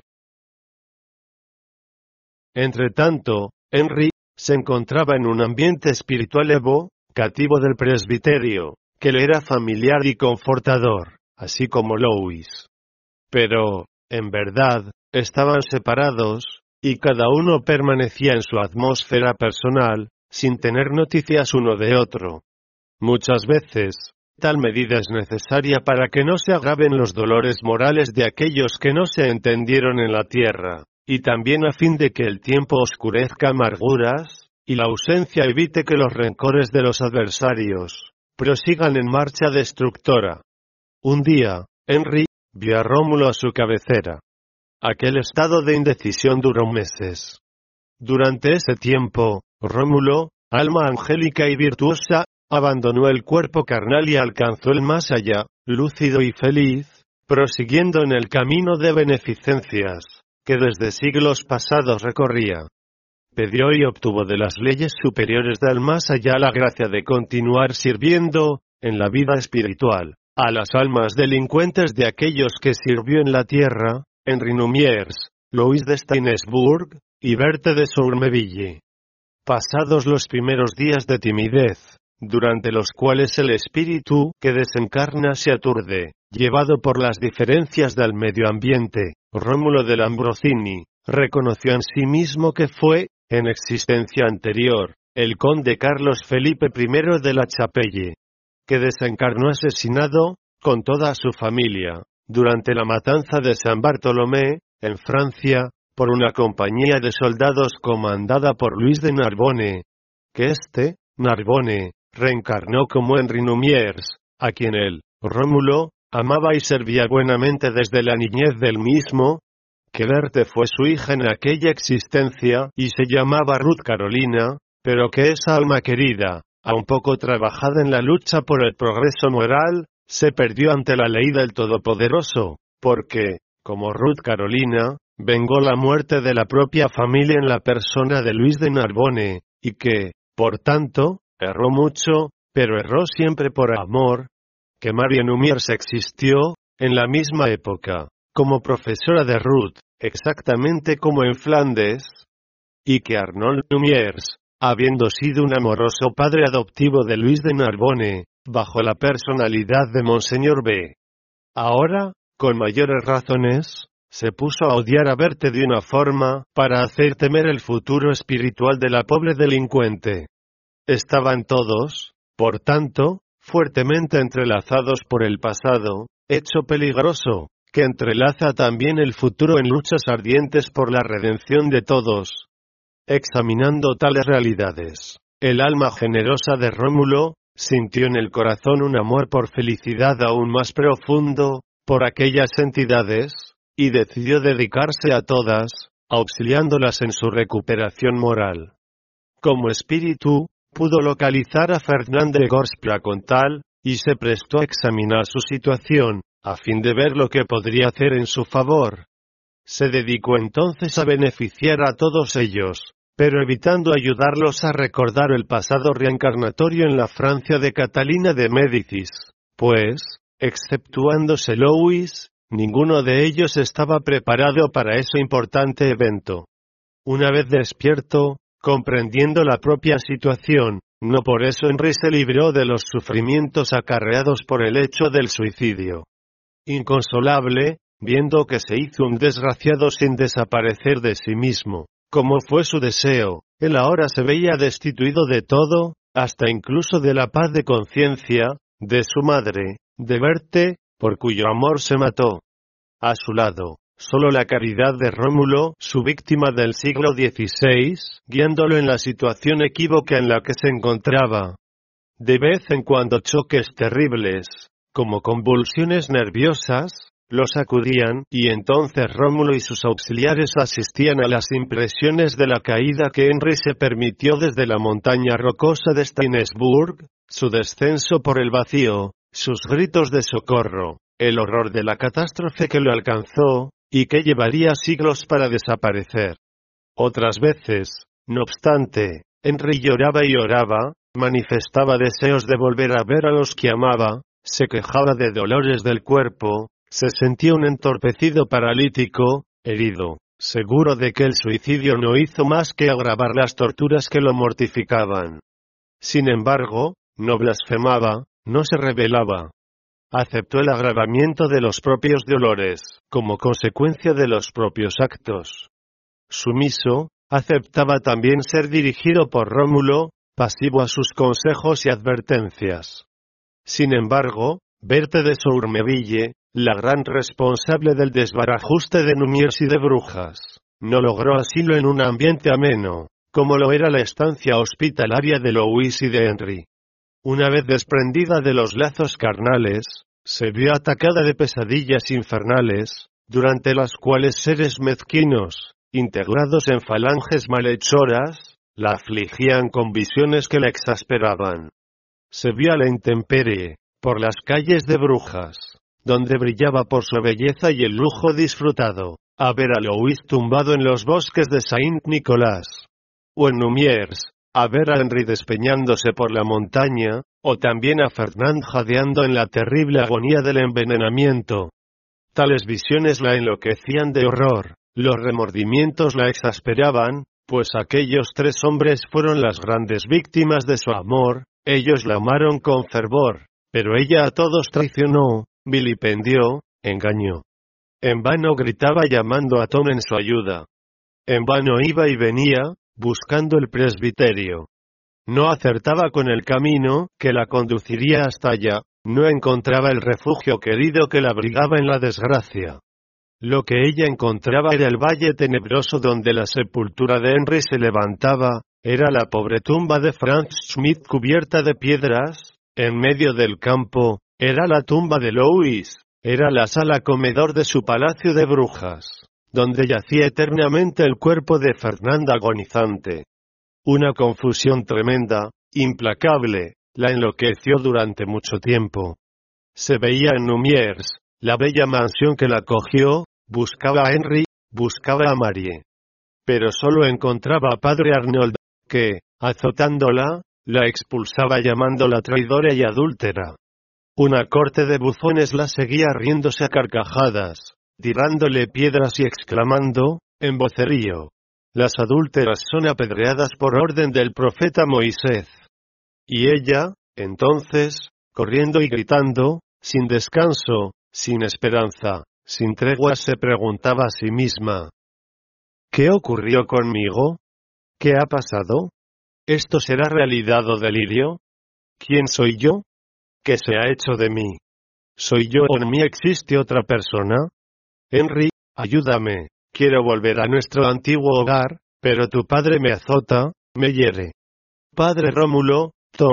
Entretanto, Henry se encontraba en un ambiente espiritual evocativo del presbiterio, que le era familiar y confortador, así como Louis. Pero, en verdad, estaban separados, y cada uno permanecía en su atmósfera personal, sin tener noticias uno de otro. Muchas veces, tal medida es necesaria para que no se agraven los dolores morales de aquellos que no se entendieron en la tierra, y también a fin de que el tiempo oscurezca amarguras, y la ausencia evite que los rencores de los adversarios prosigan en marcha destructora. Un día, Henry vio a Rómulo a su cabecera. Aquel estado de indecisión duró meses. Durante ese tiempo, Rómulo, alma angélica y virtuosa, abandonó el cuerpo carnal y alcanzó el más allá, lúcido y feliz, prosiguiendo en el camino de beneficencias, que desde siglos pasados recorría. Pidió y obtuvo de las leyes superiores del más allá la gracia de continuar sirviendo, en la vida espiritual, a las almas delincuentes de aquellos que sirvió en la tierra, Henry Numiers, Louis de Stainesburg, y Berthe de Sourmeville. Pasados los primeros días de timidez, durante los cuales el espíritu que desencarna se aturde, llevado por las diferencias del medio ambiente, Rómulo de Lambrosini reconoció en sí mismo que fue, en existencia anterior, el conde Carlos Felipe I de la Chapelle, que desencarnó asesinado, con toda su familia, durante la matanza de San Bartolomé, en Francia, por una compañía de soldados comandada por Luis de Narbonne, que Narbonne, reencarnó como Henry Numiers, a quien él, Rómulo, amaba y servía buenamente desde la niñez del mismo, que Berthe fue su hija en aquella existencia y se llamaba Ruth Carolina, pero que esa alma querida, aun poco trabajada en la lucha por el progreso moral, se perdió ante la ley del Todopoderoso, porque, como Ruth Carolina, vengó la muerte de la propia familia en la persona de Luis de Narbonne, y que, por tanto, erró mucho, pero erró siempre por amor, que María Numiers existió, en la misma época, como profesora de Ruth, exactamente como en Flandes, y que Arnold Numiers, habiendo sido un amoroso padre adoptivo de Luis de Narbonne, bajo la personalidad de Monseñor B. Ahora, con mayores razones, se puso a odiar a Berthe de una forma, para hacer temer el futuro espiritual de la pobre delincuente. Estaban todos, por tanto, fuertemente entrelazados por el pasado, hecho peligroso, que entrelaza también el futuro en luchas ardientes por la redención de todos. Examinando tales realidades, el alma generosa de Rómulo, sintió en el corazón un amor por felicidad aún más profundo, por aquellas entidades, y decidió dedicarse a todas, auxiliándolas en su recuperación moral. Como espíritu, pudo localizar a Fernand de Gors-Placontal, y se prestó a examinar su situación, a fin de ver lo que podría hacer en su favor. Se dedicó entonces a beneficiar a todos ellos, pero evitando ayudarlos a recordar el pasado reencarnatorio en la Francia de Catalina de Médicis, pues, exceptuándose Louis, ninguno de ellos estaba preparado para ese importante evento. Una vez despierto, comprendiendo la propia situación, no por eso Henry se libró de los sufrimientos acarreados por el hecho del suicidio. Inconsolable, viendo que se hizo un desgraciado sin desaparecer de sí mismo, como fue su deseo, él ahora se veía destituido de todo, hasta incluso de la paz de conciencia, de su madre, de Berthe, por cuyo amor se mató. A su lado, solo la caridad de Rómulo, su víctima del siglo XVI, guiándolo en la situación equívoca en la que se encontraba. De vez en cuando choques terribles, como convulsiones nerviosas, lo sacudían, y entonces Rómulo y sus auxiliares asistían a las impresiones de la caída que Henry se permitió desde la montaña rocosa de Steinsburg, su descenso por el vacío, sus gritos de socorro, el horror de la catástrofe que lo alcanzó, y que llevaría siglos para desaparecer. Otras veces, no obstante, Henry lloraba y oraba, manifestaba deseos de volver a ver a los que amaba, se quejaba de dolores del cuerpo, se sentía un entorpecido paralítico, herido, seguro de que el suicidio no hizo más que agravar las torturas que lo mortificaban. Sin embargo, no blasfemaba, no se rebelaba. Aceptó el agravamiento de los propios dolores, como consecuencia de los propios actos. Sumiso, aceptaba también ser dirigido por Rómulo, pasivo a sus consejos y advertencias. Sin embargo, Berthe de Sourmeville, la gran responsable del desbarajuste de Numiers y de Brujas, no logró asilo en un ambiente ameno, como lo era la estancia hospitalaria de Louis y de Henry. Una vez desprendida de los lazos carnales, se vio atacada de pesadillas infernales, durante las cuales seres mezquinos, integrados en falanges malhechoras, la afligían con visiones que la exasperaban. Se vio a la intemperie, por las calles de Brujas, donde brillaba por su belleza y el lujo disfrutado, a ver a Louis tumbado en los bosques de Saint-Nicolas, o en Numiers, a ver a Henry despeñándose por la montaña, o también a Fernand jadeando en la terrible agonía del envenenamiento. Tales visiones la enloquecían de horror, los remordimientos la exasperaban, pues aquellos tres hombres fueron las grandes víctimas de su amor, ellos la amaron con fervor, pero ella a todos traicionó, vilipendió, engañó. En vano gritaba llamando a Tom en su ayuda. En vano iba y venía, buscando el presbiterio. No acertaba con el camino que la conduciría hasta allá, no encontraba el refugio querido que la abrigaba en la desgracia. Lo que ella encontraba era el valle tenebroso donde la sepultura de Henry se levantaba, era la pobre tumba de Franz Schmidt cubierta de piedras, en medio del campo, era la tumba de Louis, era la sala comedor de su palacio de Brujas, donde yacía eternamente el cuerpo de Fernand agonizante. Una confusión tremenda, implacable, la enloqueció durante mucho tiempo. Se veía en Numiers, la bella mansión que la cogió, buscaba a Henry, buscaba a Marie. Pero solo encontraba a padre Arnold, que, azotándola, la expulsaba llamándola traidora y adúltera. Una corte de bufones la seguía riéndose a carcajadas, tirándole piedras y exclamando, en vocerío: las adúlteras son apedreadas por orden del profeta Moisés. Y ella, entonces, corriendo y gritando, sin descanso, sin esperanza, sin tregua, se preguntaba a sí misma: ¿qué ocurrió conmigo? ¿Qué ha pasado? ¿Esto será realidad o delirio? ¿Quién soy yo? ¿Qué se ha hecho de mí? ¿Soy yo o en mí existe otra persona? Henry, ayúdame, quiero volver a nuestro antiguo hogar, pero tu padre me azota, me hiere. Padre Rómulo, Tom,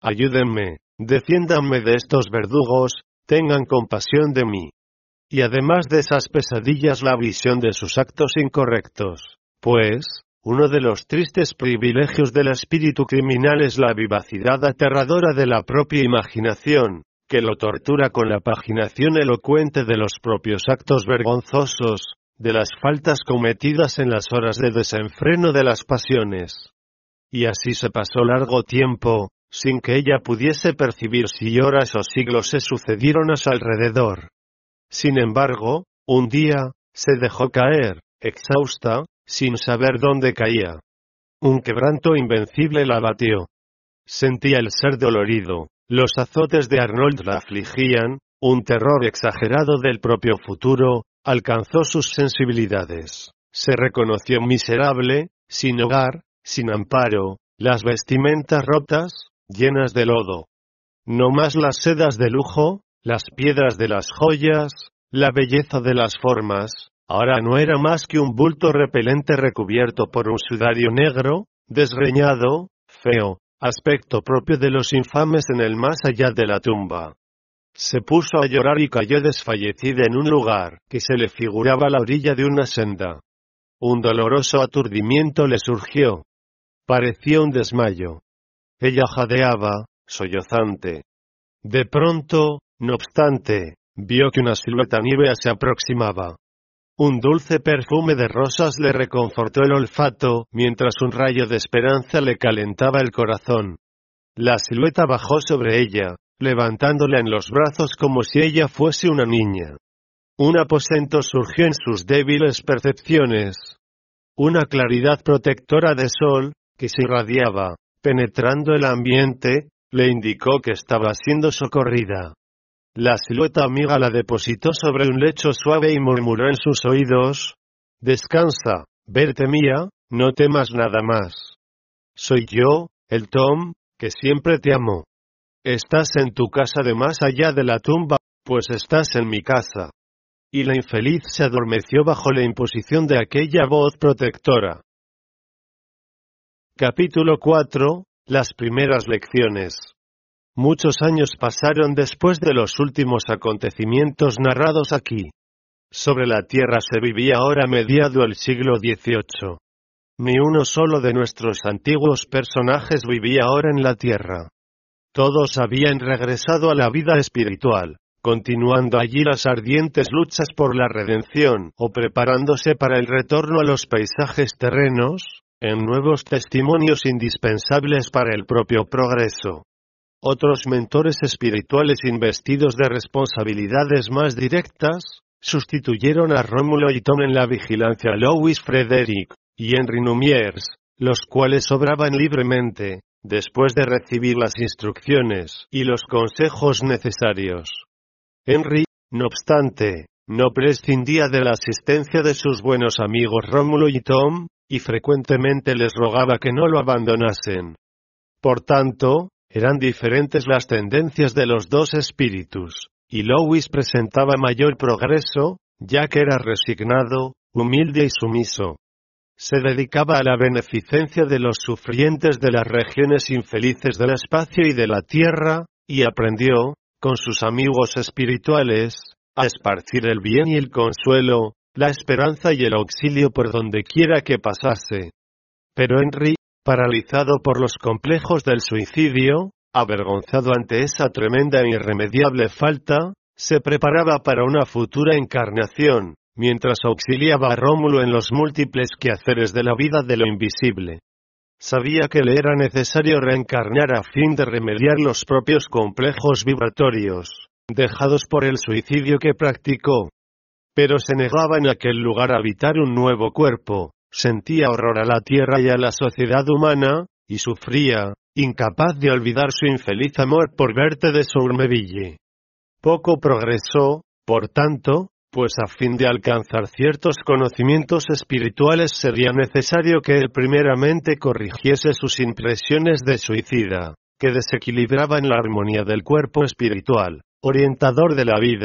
ayúdenme, defiéndanme de estos verdugos, tengan compasión de mí. Y además de esas pesadillas, la visión de sus actos incorrectos, pues, uno de los tristes privilegios del espíritu criminal es la vivacidad aterradora de la propia imaginación, que lo tortura con la paginación elocuente de los propios actos vergonzosos, de las faltas cometidas en las horas de desenfreno de las pasiones. Y así se pasó largo tiempo, sin que ella pudiese percibir si horas o siglos se sucedieron a su alrededor. Sin embargo, un día, se dejó caer, exhausta, sin saber dónde caía. Un quebranto invencible la abatió. Sentía el ser dolorido, los azotes de Arnold la afligían, un terror exagerado del propio futuro, alcanzó sus sensibilidades. Se reconoció miserable, sin hogar, sin amparo, las vestimentas rotas, llenas de lodo. No más las sedas de lujo, las piedras de las joyas, la belleza de las formas, ahora no era más que un bulto repelente recubierto por un sudario negro, desgreñado, feo, aspecto propio de los infames en el más allá de la tumba. Se puso a llorar y cayó desfallecida en un lugar que se le figuraba a la orilla de una senda. Un doloroso aturdimiento le surgió. Parecía un desmayo. Ella jadeaba, sollozante. De pronto, no obstante, vio que una silueta nívea se aproximaba. Un dulce perfume de rosas le reconfortó el olfato, mientras un rayo de esperanza le calentaba el corazón. La silueta bajó sobre ella, levantándola en los brazos como si ella fuese una niña. Un aposento surgió en sus débiles percepciones. Una claridad protectora de sol, que se irradiaba, penetrando el ambiente, le indicó que estaba siendo socorrida. La silueta amiga la depositó sobre un lecho suave y murmuró en sus oídos: «Descansa, verte mía, no temas nada más. Soy yo, el Tom, que siempre te amo. Estás en tu casa de más allá de la tumba, pues estás en mi casa». Y la infeliz se adormeció bajo la imposición de aquella voz protectora. Capítulo 4. Las primeras lecciones. Muchos años pasaron después de los últimos acontecimientos narrados aquí. Sobre la tierra se vivía ahora mediado el siglo XVIII. Ni uno solo de nuestros antiguos personajes vivía ahora en la tierra. Todos habían regresado a la vida espiritual, continuando allí las ardientes luchas por la redención o preparándose para el retorno a los paisajes terrenos, en nuevos testimonios indispensables para el propio progreso. Otros mentores espirituales investidos de responsabilidades más directas, sustituyeron a Rómulo y Tom en la vigilancia a Louis Frederick y Henry Numiers, los cuales obraban libremente, después de recibir las instrucciones y los consejos necesarios. Henry, no obstante, no prescindía de la asistencia de sus buenos amigos Rómulo y Tom, y frecuentemente les rogaba que no lo abandonasen. Por tanto, eran diferentes las tendencias de los dos espíritus, y Louis presentaba mayor progreso, ya que era resignado, humilde y sumiso. Se dedicaba a la beneficencia de los sufrientes de las regiones infelices del espacio y de la tierra, y aprendió, con sus amigos espirituales, a esparcir el bien y el consuelo, la esperanza y el auxilio por donde quiera que pasase. Pero Henry, paralizado por los complejos del suicidio, avergonzado ante esa tremenda e irremediable falta, se preparaba para una futura encarnación, mientras auxiliaba a Rómulo en los múltiples quehaceres de la vida de lo invisible. Sabía que le era necesario reencarnar a fin de remediar los propios complejos vibratorios, dejados por el suicidio que practicó. Pero se negaba en aquel lugar a habitar un nuevo cuerpo, sentía horror a la tierra y a la sociedad humana, y sufría, incapaz de olvidar su infeliz amor por Berthe de Sourmeville. Poco progresó, por tanto, pues a fin de alcanzar ciertos conocimientos espirituales sería necesario que él primeramente corrigiese sus impresiones de suicida, que desequilibraban la armonía del cuerpo espiritual, orientador de la vida,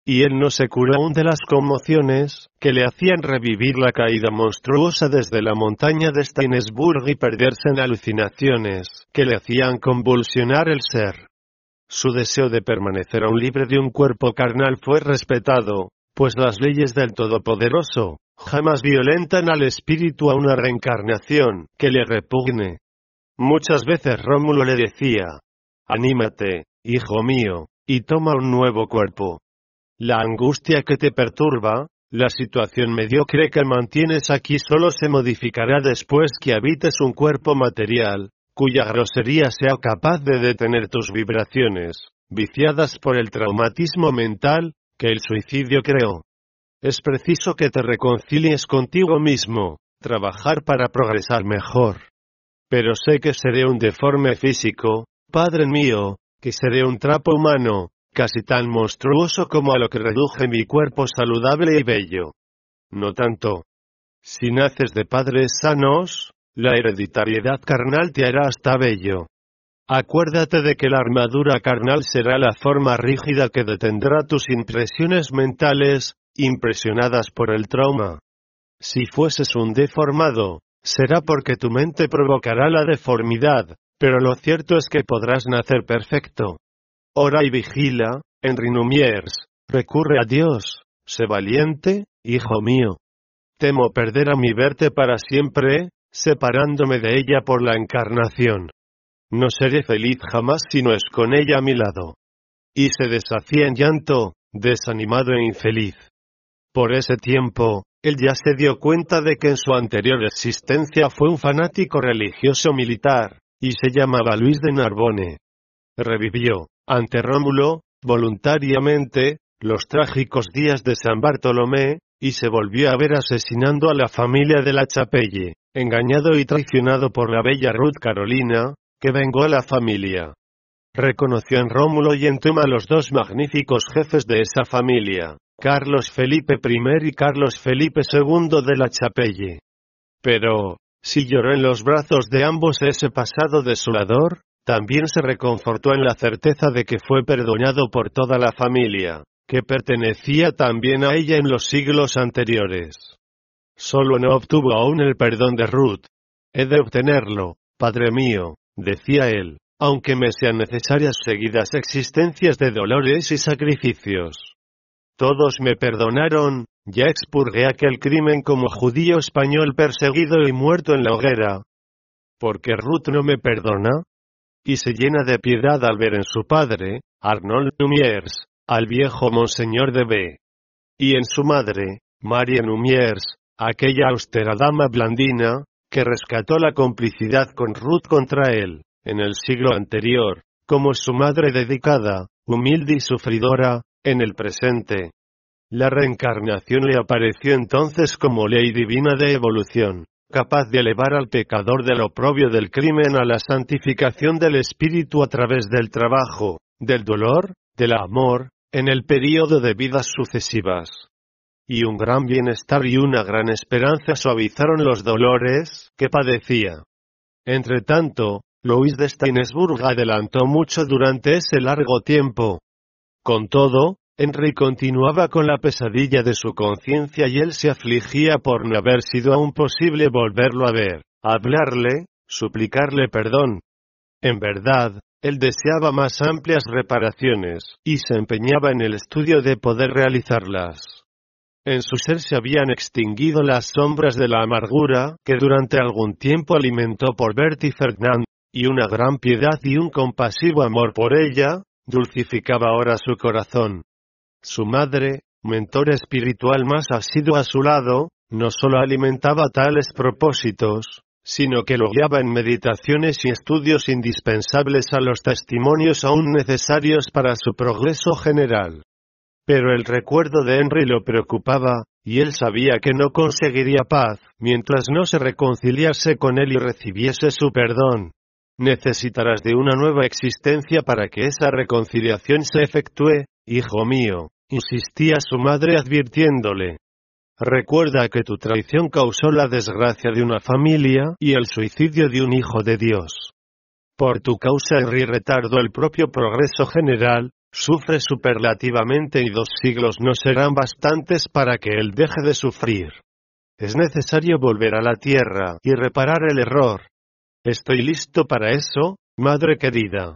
y él no se curó aún de las conmociones que le hacían revivir la caída monstruosa desde la montaña de Steinsburg y perderse en alucinaciones que le hacían convulsionar el ser. Su deseo de permanecer aún libre de un cuerpo carnal fue respetado, pues las leyes del Todopoderoso jamás violentan al espíritu a una reencarnación que le repugne. Muchas veces Rómulo le decía: anímate, hijo mío, y toma un nuevo cuerpo. La angustia que te perturba, la situación mediocre que mantienes aquí solo se modificará después que habites un cuerpo material, cuya grosería sea capaz de detener tus vibraciones, viciadas por el traumatismo mental que el suicidio creó. Es preciso que te reconcilies contigo mismo, trabajar para progresar mejor. Pero sé que seré un deforme físico, Padre mío, que seré un trapo humano, casi tan monstruoso como a lo que reduje mi cuerpo saludable y bello. No tanto. Si naces de padres sanos, la hereditariedad carnal te hará hasta bello. Acuérdate de que la armadura carnal será la forma rígida que detendrá tus impresiones mentales, impresionadas por el trauma. Si fueses un deformado, será porque tu mente provocará la deformidad, pero lo cierto es que podrás nacer perfecto. Ora y vigila, Henri Numiers, recurre a Dios, sé valiente, hijo mío. Temo perder a mi verte para siempre, separándome de ella por la encarnación. No seré feliz jamás si no es con ella a mi lado. Y se deshacía en llanto, desanimado e infeliz. Por ese tiempo, él ya se dio cuenta de que en su anterior existencia fue un fanático religioso militar, y se llamaba Luis de Narbonne. Revivió, ante Rómulo, voluntariamente, los trágicos días de San Bartolomé, y se volvió a ver asesinando a la familia de la Chapelle, engañado y traicionado por la bella Ruth Carolina, que vengó a la familia. Reconoció en Rómulo y en Tuma los dos magníficos jefes de esa familia, Carlos Felipe I y Carlos Felipe II de la Chapelle. Pero, si lloró en los brazos de ambos ese pasado desolador, también se reconfortó en la certeza de que fue perdonado por toda la familia, que pertenecía también a ella en los siglos anteriores. Solo no obtuvo aún el perdón de Ruth. He de obtenerlo, Padre mío, decía él, aunque me sean necesarias seguidas existencias de dolores y sacrificios. Todos me perdonaron, ya expurgué aquel crimen como judío español perseguido y muerto en la hoguera. ¿Por qué Ruth no me perdona? Y se llena de piedad al ver en su padre, Arnold Numiers, al viejo Monseñor de B. Y en su madre, Marie Numiers, aquella austera dama blandina, que rescató la complicidad con Ruth contra él, en el siglo anterior, como su madre dedicada, humilde y sufridora, en el presente. La reencarnación le apareció entonces como ley divina de evolución, capaz de elevar al pecador del oprobio del crimen a la santificación del espíritu a través del trabajo, del dolor, del amor, en el período de vidas sucesivas. Y un gran bienestar y una gran esperanza suavizaron los dolores que padecía. Entretanto, Louis de Steinsburg adelantó mucho durante ese largo tiempo. Con todo, Henry continuaba con la pesadilla de su conciencia y él se afligía por no haber sido aún posible volverlo a ver, hablarle, suplicarle perdón. En verdad, él deseaba más amplias reparaciones, y se empeñaba en el estudio de poder realizarlas. En su ser se habían extinguido las sombras de la amargura que durante algún tiempo alimentó por Bertie Fernand, y una gran piedad y un compasivo amor por ella, dulcificaba ahora su corazón. Su madre, mentor espiritual más asidua a su lado, no solo alimentaba tales propósitos, sino que lo guiaba en meditaciones y estudios indispensables a los testimonios aún necesarios para su progreso general. Pero el recuerdo de Henry lo preocupaba, y él sabía que no conseguiría paz, mientras no se reconciliase con él y recibiese su perdón. Necesitarás de una nueva existencia para que esa reconciliación se efectúe, hijo mío, insistía su madre advirtiéndole. Recuerda que tu traición causó la desgracia de una familia y el suicidio de un hijo de Dios. Por tu causa Henry retardó el propio progreso general, Sufre superlativamente y 2 siglos no serán bastantes para que él deje de sufrir. Es necesario volver a la tierra y reparar el error. Estoy listo para eso, madre querida.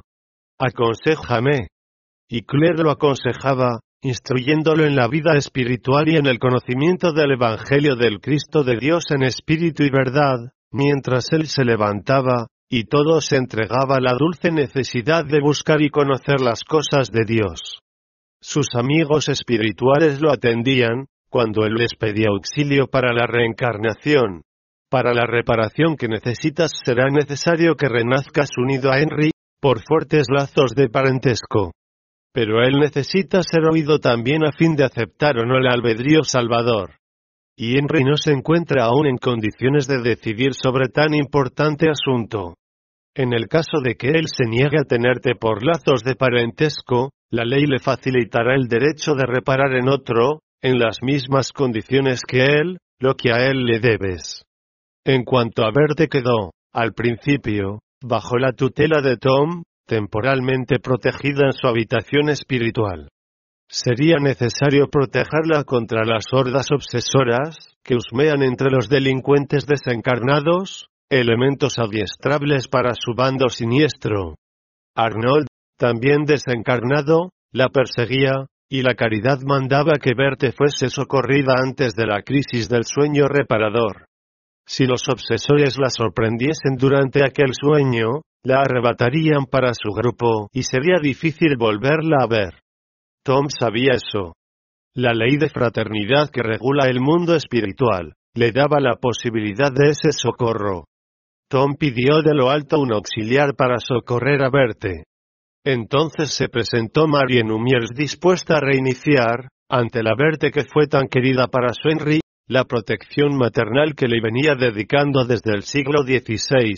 Aconséjame. Y Claire lo aconsejaba, instruyéndolo en la vida espiritual y en el conocimiento del Evangelio del Cristo de Dios en espíritu y verdad, mientras él se levantaba, y todo se entregaba a la dulce necesidad de buscar y conocer las cosas de Dios. Sus amigos espirituales lo atendían, cuando él les pedía auxilio para la reencarnación. Para la reparación que necesitas será necesario que renazcas unido a Henry, por fuertes lazos de parentesco. Pero él necesita ser oído también a fin de aceptar o no el albedrío salvador. Y Henry no se encuentra aún en condiciones de decidir sobre tan importante asunto. En el caso de que él se niegue a tenerte por lazos de parentesco, la ley le facilitará el derecho de reparar en otro, en las mismas condiciones que él, lo que a él le debes. En cuanto a Bertie quedó, al principio, bajo la tutela de Tom, temporalmente protegida en su habitación espiritual. Sería necesario protegerla contra las hordas obsesoras, que husmean entre los delincuentes desencarnados, elementos adiestrables para su bando siniestro. Arnold, también desencarnado, la perseguía, y la caridad mandaba que Bertie fuese socorrida antes de la crisis del sueño reparador. Si los obsesores la sorprendiesen durante aquel sueño, la arrebatarían para su grupo y sería difícil volverla a ver. Tom sabía eso. La ley de fraternidad que regula el mundo espiritual le daba la posibilidad de ese socorro. Tom pidió de lo alto un auxiliar para socorrer a Bertie. Entonces se presentó Marianne Humiers dispuesta a reiniciar, ante la Bertie que fue tan querida para su Henry, la protección maternal que le venía dedicando desde el siglo XVI.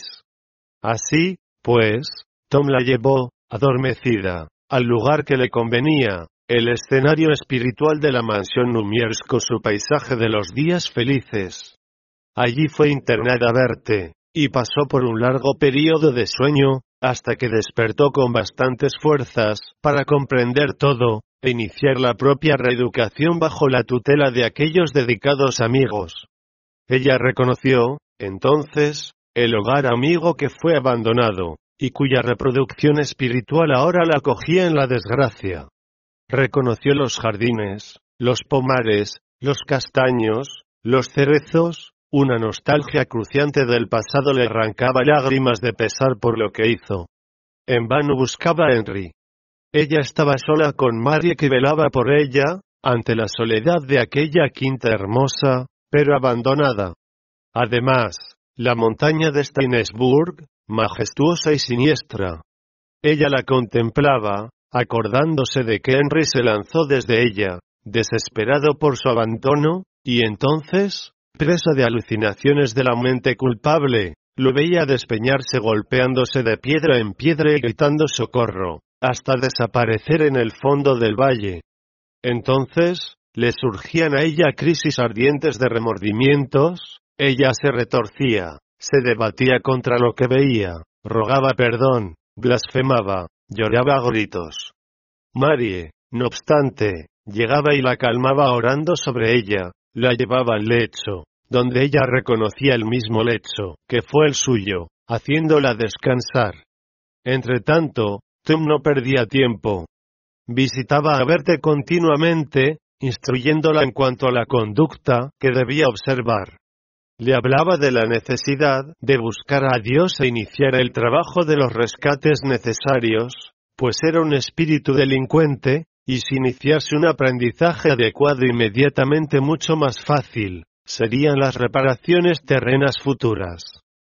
Así, pues, Tom la llevó, adormecida, al lugar que le convenía, el escenario espiritual de la mansión Humiers con su paisaje de los días felices. Allí fue internada Bertie, y pasó por un largo período de sueño, hasta que despertó con bastantes fuerzas para comprender todo, e iniciar la propia reeducación bajo la tutela de aquellos dedicados amigos. Ella reconoció, entonces, el hogar amigo que fue abandonado, y cuya reproducción espiritual ahora la acogía en la desgracia. Reconoció los jardines, los pomares, los castaños, los cerezos, una nostalgia cruciante del pasado le arrancaba lágrimas de pesar por lo que hizo. En vano buscaba a Henry. Ella estaba sola con Marie que velaba por ella, ante la soledad de aquella quinta hermosa, pero abandonada. Además, la montaña de Steinsburg, majestuosa y siniestra. Ella la contemplaba, acordándose de que Henry se lanzó desde ella, desesperado por su abandono, y entonces, presa de alucinaciones de la mente culpable, lo veía despeñarse golpeándose de piedra en piedra y gritando socorro, hasta desaparecer en el fondo del valle. Entonces, le surgían a ella crisis ardientes de remordimientos, ella se retorcía, se debatía contra lo que veía, rogaba perdón, blasfemaba, lloraba a gritos. Marie, no obstante, llegaba y la calmaba orando sobre ella, la llevaba al lecho, donde ella reconocía el mismo lecho, que fue el suyo, haciéndola descansar. Entretanto, Tom no perdía tiempo. Visitaba a Bertie continuamente, instruyéndola en cuanto a la conducta que debía observar. Le hablaba de la necesidad de buscar a Dios e iniciar el trabajo de los rescates necesarios, pues era un espíritu delincuente, y si iniciase un aprendizaje adecuado inmediatamente mucho más fácil, serían las reparaciones terrenas futuras.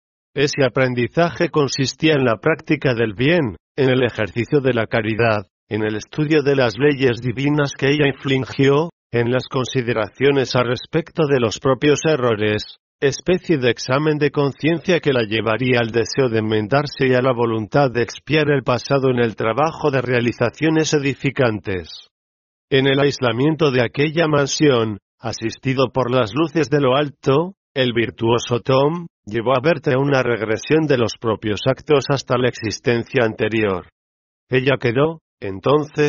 Ese aprendizaje consistía en la práctica del bien, en el ejercicio de la caridad, en el estudio de las leyes divinas que ella infligió, en las consideraciones a respecto de los propios errores, especie de examen de conciencia que la llevaría al deseo de enmendarse y a la voluntad de expiar el pasado en el trabajo de realizaciones edificantes. En el aislamiento de aquella mansión, asistido por las luces de lo alto, el virtuoso Tom llevó a Bertie a una regresión de los propios actos hasta la existencia anterior. Ella quedó, entonces,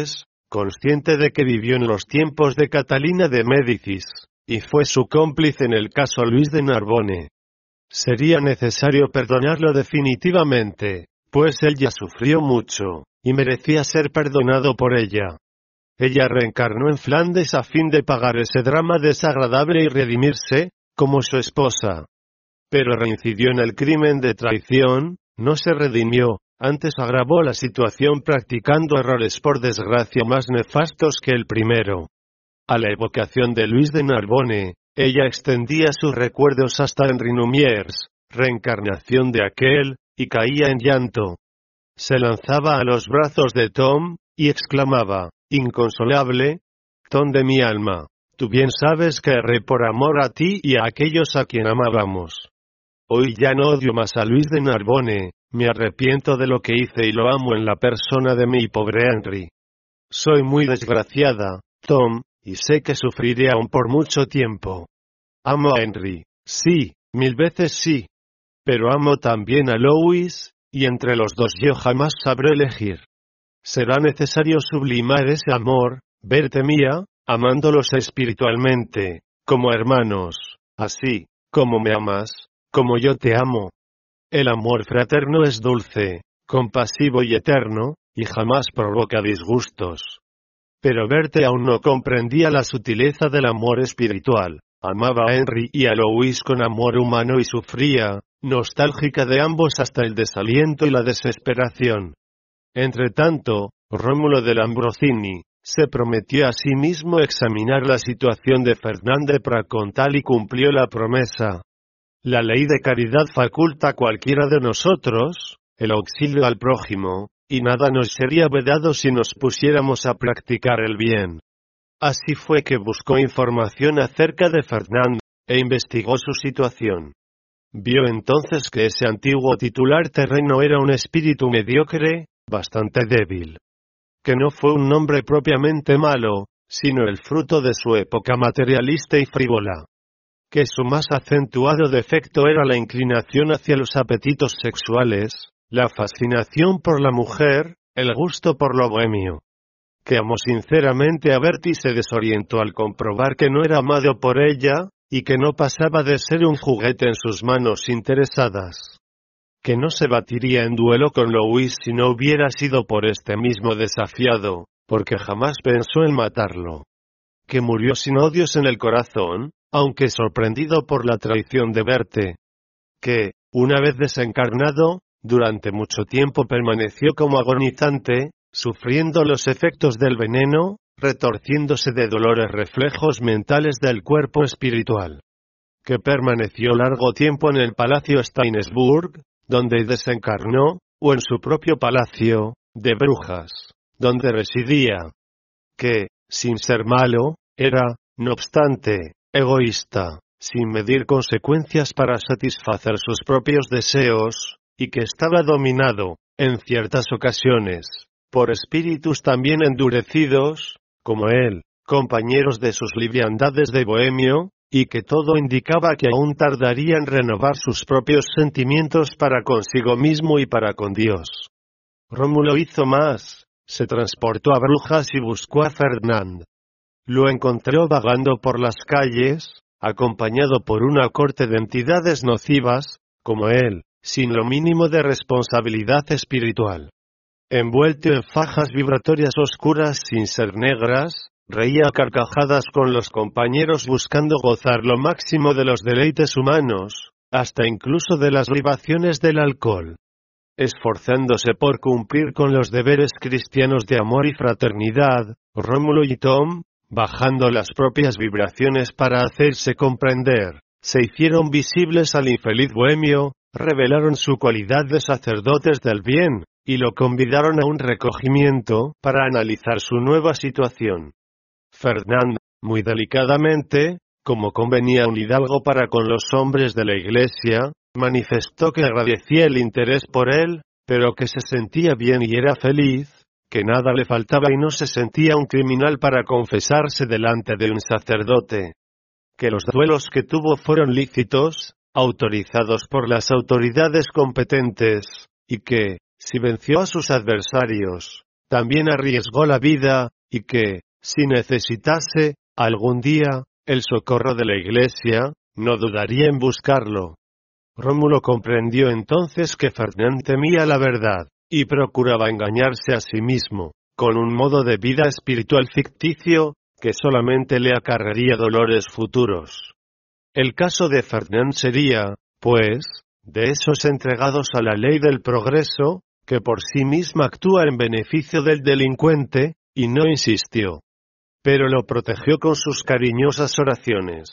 consciente de que vivió en los tiempos de Catalina de Médicis, y fue su cómplice en el caso Luis de Narbonne. Sería necesario perdonarlo definitivamente, pues él ya sufrió mucho, y merecía ser perdonado por ella. Ella reencarnó en Flandes a fin de pagar ese drama desagradable y redimirse, como su esposa. Pero reincidió en el crimen de traición, no se redimió, antes agravó la situación practicando errores por desgracia más nefastos que el primero. A la evocación de Luis de Narbonne, ella extendía sus recuerdos hasta Henri Numiers, reencarnación de aquel, y caía en llanto. Se lanzaba a los brazos de Tom, y exclamaba, inconsolable, Tom de mi alma, tú bien sabes que erré por amor a ti y a aquellos a quien amábamos. Hoy ya no odio más a Luis de Narbonne, me arrepiento de lo que hice y lo amo en la persona de mi pobre Henri. Soy muy desgraciada, Tom, y sé que sufriré aún por mucho tiempo. Amo a Henri, sí, 1000 veces sí. Pero amo también a Louis, y entre los dos yo jamás sabré elegir. Será necesario sublimar ese amor, verte mía, amándolos espiritualmente, como hermanos, así, como me amas, como yo te amo. El amor fraterno es dulce, compasivo y eterno, y jamás provoca disgustos. Pero Berthe aún no comprendía la sutileza del amor espiritual. Amaba a Henri y a Louis con amor humano y sufría, nostálgica de ambos hasta el desaliento y la desesperación. Entretanto, Rómulo de Lambrosini se prometió a sí mismo examinar la situación de Fernand de Pracontal y cumplió la promesa. La ley de caridad faculta a cualquiera de nosotros el auxilio al prójimo, y nada nos sería vedado si nos pusiéramos a practicar el bien. Así fue que buscó información acerca de Fernand, e investigó su situación. Vio entonces que ese antiguo titular terreno era un espíritu mediocre, bastante débil. Que no fue un hombre propiamente malo, sino el fruto de su época materialista y frívola. Que su más acentuado defecto era la inclinación hacia los apetitos sexuales, la fascinación por la mujer, el gusto por lo bohemio. Que amó sinceramente a Berthe y se desorientó al comprobar que no era amado por ella, y que no pasaba de ser un juguete en sus manos interesadas. Que no se batiría en duelo con Louis si no hubiera sido por este mismo desafiado, porque jamás pensó en matarlo. Que murió sin odios en el corazón, aunque sorprendido por la traición de Berthe. Que, una vez desencarnado, durante mucho tiempo permaneció como agonizante, sufriendo los efectos del veneno, retorciéndose de dolores reflejos mentales del cuerpo espiritual. Que permaneció largo tiempo en el Palacio Steinsburg, donde desencarnó, o en su propio palacio, de Brujas, donde residía. Que, sin ser malo, era, no obstante, egoísta, sin medir consecuencias para satisfacer sus propios deseos, y que estaba dominado, en ciertas ocasiones, por espíritus también endurecidos, como él, compañeros de sus liviandades de bohemio, y que todo indicaba que aún tardaría en renovar sus propios sentimientos para consigo mismo y para con Dios. Rómulo hizo más, se transportó a Brujas y buscó a Fernand. Lo encontró vagando por las calles, acompañado por una corte de entidades nocivas, como él, sin lo mínimo de responsabilidad espiritual. Envuelto en fajas vibratorias oscuras sin ser negras, reía a carcajadas con los compañeros buscando gozar lo máximo de los deleites humanos, hasta incluso de las libaciones del alcohol. Esforzándose por cumplir con los deberes cristianos de amor y fraternidad, Rómulo y Tom, bajando las propias vibraciones para hacerse comprender, se hicieron visibles al infeliz bohemio, revelaron su cualidad de sacerdotes del bien, y lo convidaron a un recogimiento para analizar su nueva situación. Fernand, muy delicadamente, como convenía un hidalgo para con los hombres de la iglesia, manifestó que agradecía el interés por él, pero que se sentía bien y era feliz, que nada le faltaba y no se sentía un criminal para confesarse delante de un sacerdote. Que los duelos que tuvo fueron lícitos, autorizados por las autoridades competentes, y que, si venció a sus adversarios, también arriesgó la vida, y que, si necesitase, algún día, el socorro de la Iglesia, no dudaría en buscarlo. Rómulo comprendió entonces que Ferdinand temía la verdad, y procuraba engañarse a sí mismo, con un modo de vida espiritual ficticio, que solamente le acarrearía dolores futuros. El caso de Ferdinand sería, pues, de esos entregados a la ley del progreso, que por sí misma actúa en beneficio del delincuente, y no insistió. Pero lo protegió con sus cariñosas oraciones.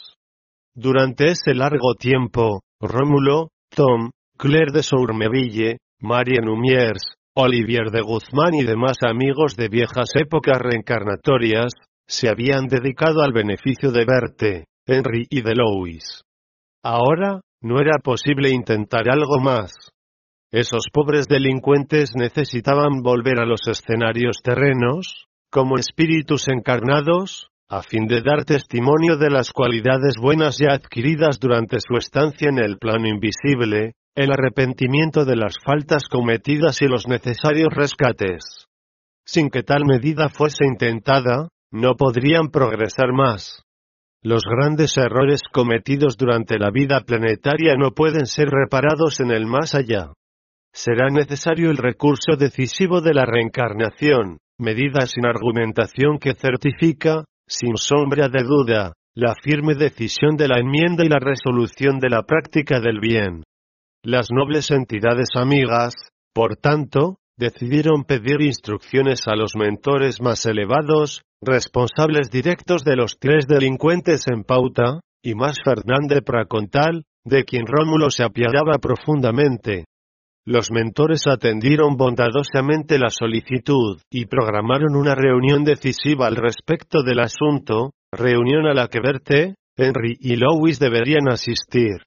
Durante ese largo tiempo, Rómulo, Tom, Claire de Sourmeville, Marie Numiers, Olivier de Guzmán y demás amigos de viejas épocas reencarnatorias, se habían dedicado al beneficio de Berthe, Henry y de Louis. Ahora, no era posible intentar algo más. Esos pobres delincuentes necesitaban volver a los escenarios terrenos, como espíritus encarnados, a fin de dar testimonio de las cualidades buenas ya adquiridas durante su estancia en el plano invisible, el arrepentimiento de las faltas cometidas y los necesarios rescates. Sin que tal medida fuese intentada, no podrían progresar más. Los grandes errores cometidos durante la vida planetaria no pueden ser reparados en el más allá. Será necesario el recurso decisivo de la reencarnación, medida sin argumentación que certifica, sin sombra de duda, la firme decisión de la enmienda y la resolución de la práctica del bien. Las nobles entidades amigas, por tanto, decidieron pedir instrucciones a los mentores más elevados, responsables directos de los 3 delincuentes en pauta, y más Fernand de Pracontal, de quien Rómulo se apiadaba profundamente. Los mentores atendieron bondadosamente la solicitud, y programaron una reunión decisiva al respecto del asunto, reunión a la que Berthe, Henry y Louis deberían asistir.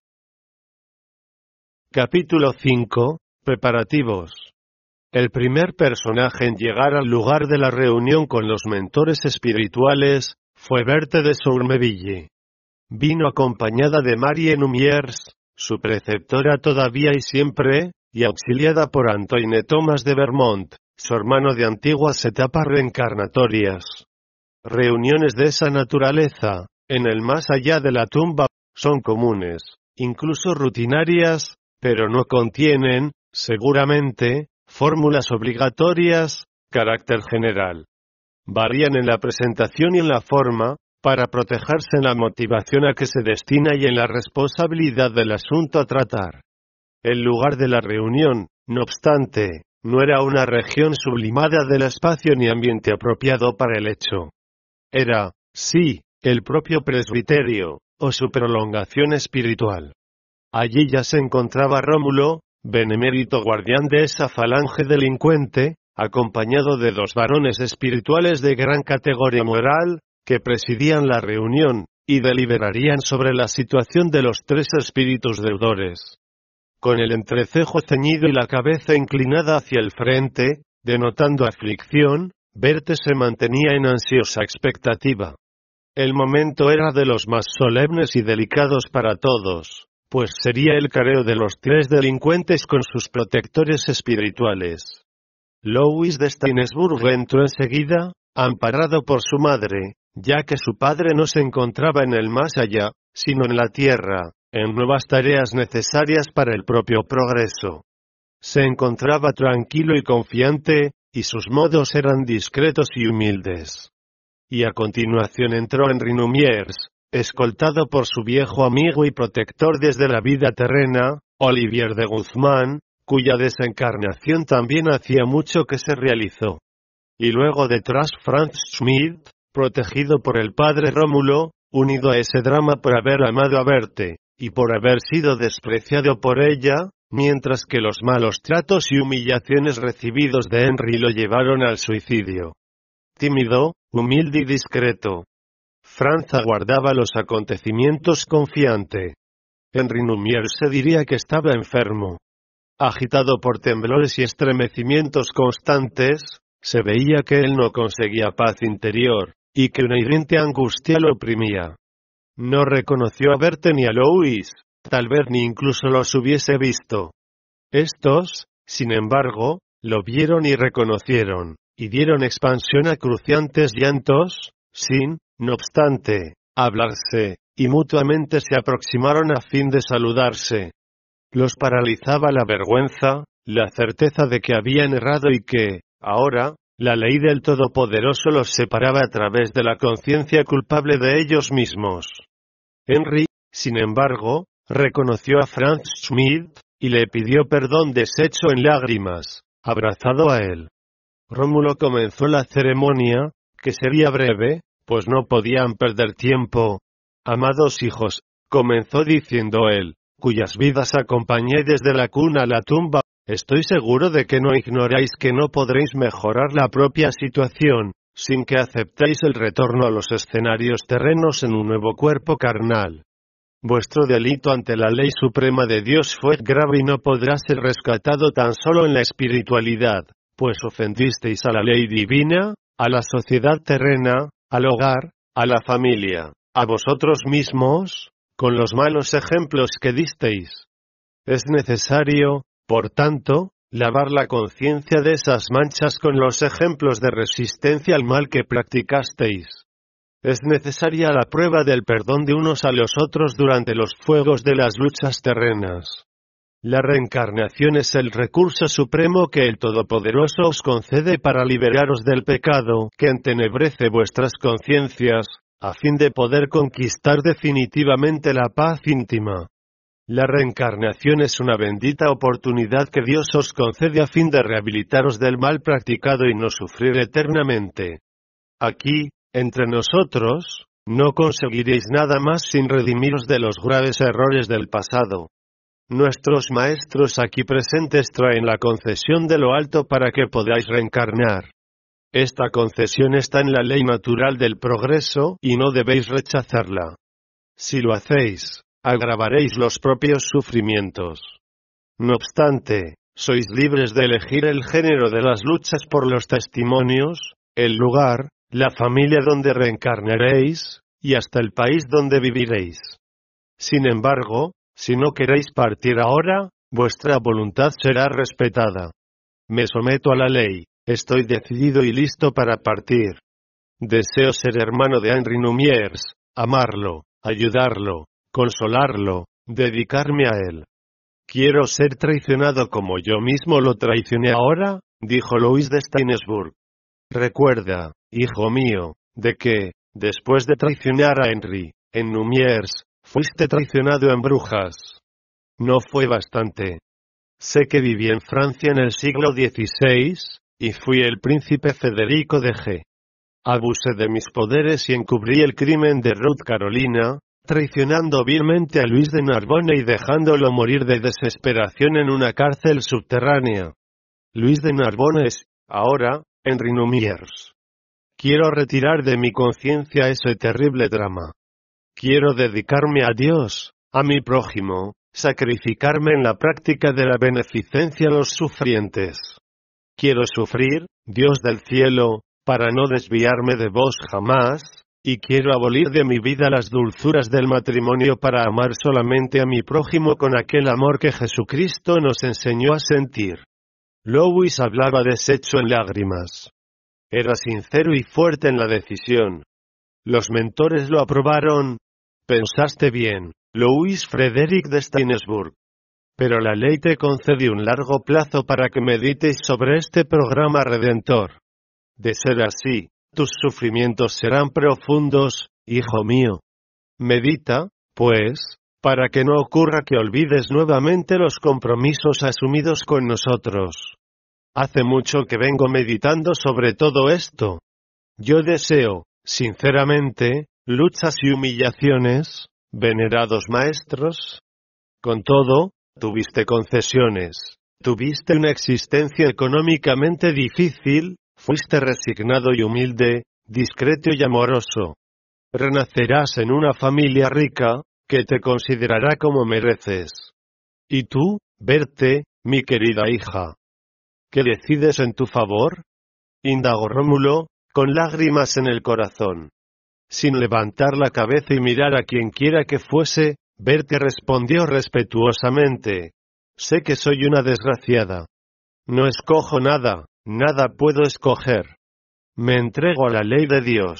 Capítulo 5. Preparativos. El primer personaje en llegar al lugar de la reunión con los mentores espirituales, fue Berthe de Sourmeville. Vino acompañada de Marie Numiers, su preceptora todavía y siempre, y auxiliada por Antoine Thomas de Vermont, su hermano de antiguas etapas reencarnatorias. Reuniones de esa naturaleza, en el más allá de la tumba, son comunes, incluso rutinarias, pero no contienen, seguramente, fórmulas obligatorias, carácter general. Varían en la presentación y en la forma, para protegerse en la motivación a que se destina y en la responsabilidad del asunto a tratar. El lugar de la reunión, no obstante, no era una región sublimada del espacio ni ambiente apropiado para el hecho. Era, sí, el propio presbiterio, o su prolongación espiritual. Allí ya se encontraba Rómulo, benemérito guardián de esa falange delincuente, acompañado de 2 varones espirituales de gran categoría moral, que presidían la reunión, y deliberarían sobre la situación de los 3 espíritus deudores. Con el entrecejo ceñido y la cabeza inclinada hacia el frente, denotando aflicción, Berthe se mantenía en ansiosa expectativa. El momento era de los más solemnes y delicados para todos, pues sería el careo de los 3 delincuentes con sus protectores espirituales. Louis de Stainsburg entró enseguida, amparado por su madre, ya que su padre no se encontraba en el más allá, sino en la tierra, en nuevas tareas necesarias para el propio progreso. Se encontraba tranquilo y confiante, y sus modos eran discretos y humildes. Y a continuación entró Henry Numiers, escoltado por su viejo amigo y protector desde la vida terrena, Olivier de Guzmán, cuya desencarnación también hacía mucho que se realizó. Y luego detrás Franz Schmidt, protegido por el padre Rómulo, unido a ese drama por haber amado a Berthe, y por haber sido despreciado por ella, mientras que los malos tratos y humillaciones recibidos de Henry lo llevaron al suicidio. Tímido, humilde y discreto, Franz aguardaba los acontecimientos confiante. Henry Numiers se diría que estaba enfermo. Agitado por temblores y estremecimientos constantes, se veía que él no conseguía paz interior, y que una hiriente angustia lo oprimía. No reconoció a Berthe ni a Louis, tal vez ni incluso los hubiese visto. Estos, sin embargo, lo vieron y reconocieron, y dieron expansión a cruciantes llantos, sin, no obstante, hablarse, y mutuamente se aproximaron a fin de saludarse. Los paralizaba la vergüenza, la certeza de que habían errado y que, ahora, la ley del Todopoderoso los separaba a través de la conciencia culpable de ellos mismos. Henry, sin embargo, reconoció a Franz Schmidt, y le pidió perdón deshecho en lágrimas, abrazado a él. Rómulo comenzó la ceremonia, que sería breve, pues no podían perder tiempo. Amados hijos, comenzó diciendo él, cuyas vidas acompañé desde la cuna a la tumba, estoy seguro de que no ignoráis que no podréis mejorar la propia situación, sin que aceptéis el retorno a los escenarios terrenos en un nuevo cuerpo carnal. Vuestro delito ante la ley suprema de Dios fue grave y no podrá ser rescatado tan solo en la espiritualidad, pues ofendisteis a la ley divina, a la sociedad terrena, al hogar, a la familia, a vosotros mismos, con los malos ejemplos que disteis. Es necesario, por tanto, lavar la conciencia de esas manchas con los ejemplos de resistencia al mal que practicasteis. Es necesaria la prueba del perdón de unos a los otros durante los fuegos de las luchas terrenas. La reencarnación es el recurso supremo que el Todopoderoso os concede para liberaros del pecado que entenebrece vuestras conciencias, a fin de poder conquistar definitivamente la paz íntima. La reencarnación es una bendita oportunidad que Dios os concede a fin de rehabilitaros del mal practicado y no sufrir eternamente. Aquí, entre nosotros, no conseguiréis nada más sin redimiros de los graves errores del pasado. Nuestros maestros aquí presentes traen la concesión de lo alto para que podáis reencarnar. Esta concesión está en la ley natural del progreso y no debéis rechazarla. Si lo hacéis, agravaréis los propios sufrimientos. No obstante, sois libres de elegir el género de las luchas por los testimonios, el lugar, la familia donde reencarnaréis, y hasta el país donde viviréis. Sin embargo, si no queréis partir ahora, vuestra voluntad será respetada. Me someto a la ley, estoy decidido y listo para partir. Deseo ser hermano de Henry Numiers, amarlo, ayudarlo, consolarlo, dedicarme a él. Quiero ser traicionado como yo mismo lo traicioné ahora, dijo Louis de Steinsburg. Recuerda, hijo mío, de que, después de traicionar a Henry, en Numiers, fuiste traicionado en Brujas. No fue bastante. Sé que viví en Francia en el siglo XVI, y fui el príncipe Federico de G. Abusé de mis poderes y encubrí el crimen de Ruth Carolina, traicionando vilmente a Luis de Narbonne y dejándolo morir de desesperación en una cárcel subterránea. Luis de Narbonne es, ahora, Henry Numiers. Quiero retirar de mi conciencia ese terrible drama. Quiero dedicarme a Dios, a mi prójimo, sacrificarme en la práctica de la beneficencia a los sufrientes. Quiero sufrir, Dios del cielo, para no desviarme de vos jamás, y quiero abolir de mi vida las dulzuras del matrimonio para amar solamente a mi prójimo con aquel amor que Jesucristo nos enseñó a sentir. Louis hablaba deshecho en lágrimas. Era sincero y fuerte en la decisión. Los mentores lo aprobaron. Pensaste bien, Louis Frederick de Steinsburg. Pero la ley te concede un largo plazo para que medites sobre este programa redentor. De ser así, tus sufrimientos serán profundos, hijo mío. Medita, pues, para que no ocurra que olvides nuevamente los compromisos asumidos con nosotros. Hace mucho que vengo meditando sobre todo esto. Yo deseo, sinceramente, luchas y humillaciones, venerados maestros. Con todo, tuviste concesiones, tuviste una existencia económicamente difícil, fuiste resignado y humilde, discreto y amoroso. Renacerás en una familia rica, que te considerará como mereces. ¿Y tú, Berthe, mi querida hija? ¿Qué decides en tu favor? Indagó Rómulo, con lágrimas en el corazón. Sin levantar la cabeza y mirar a quien quiera que fuese, Berthe respondió respetuosamente. Sé que soy una desgraciada. No escojo nada, nada puedo escoger. Me entrego a la ley de Dios.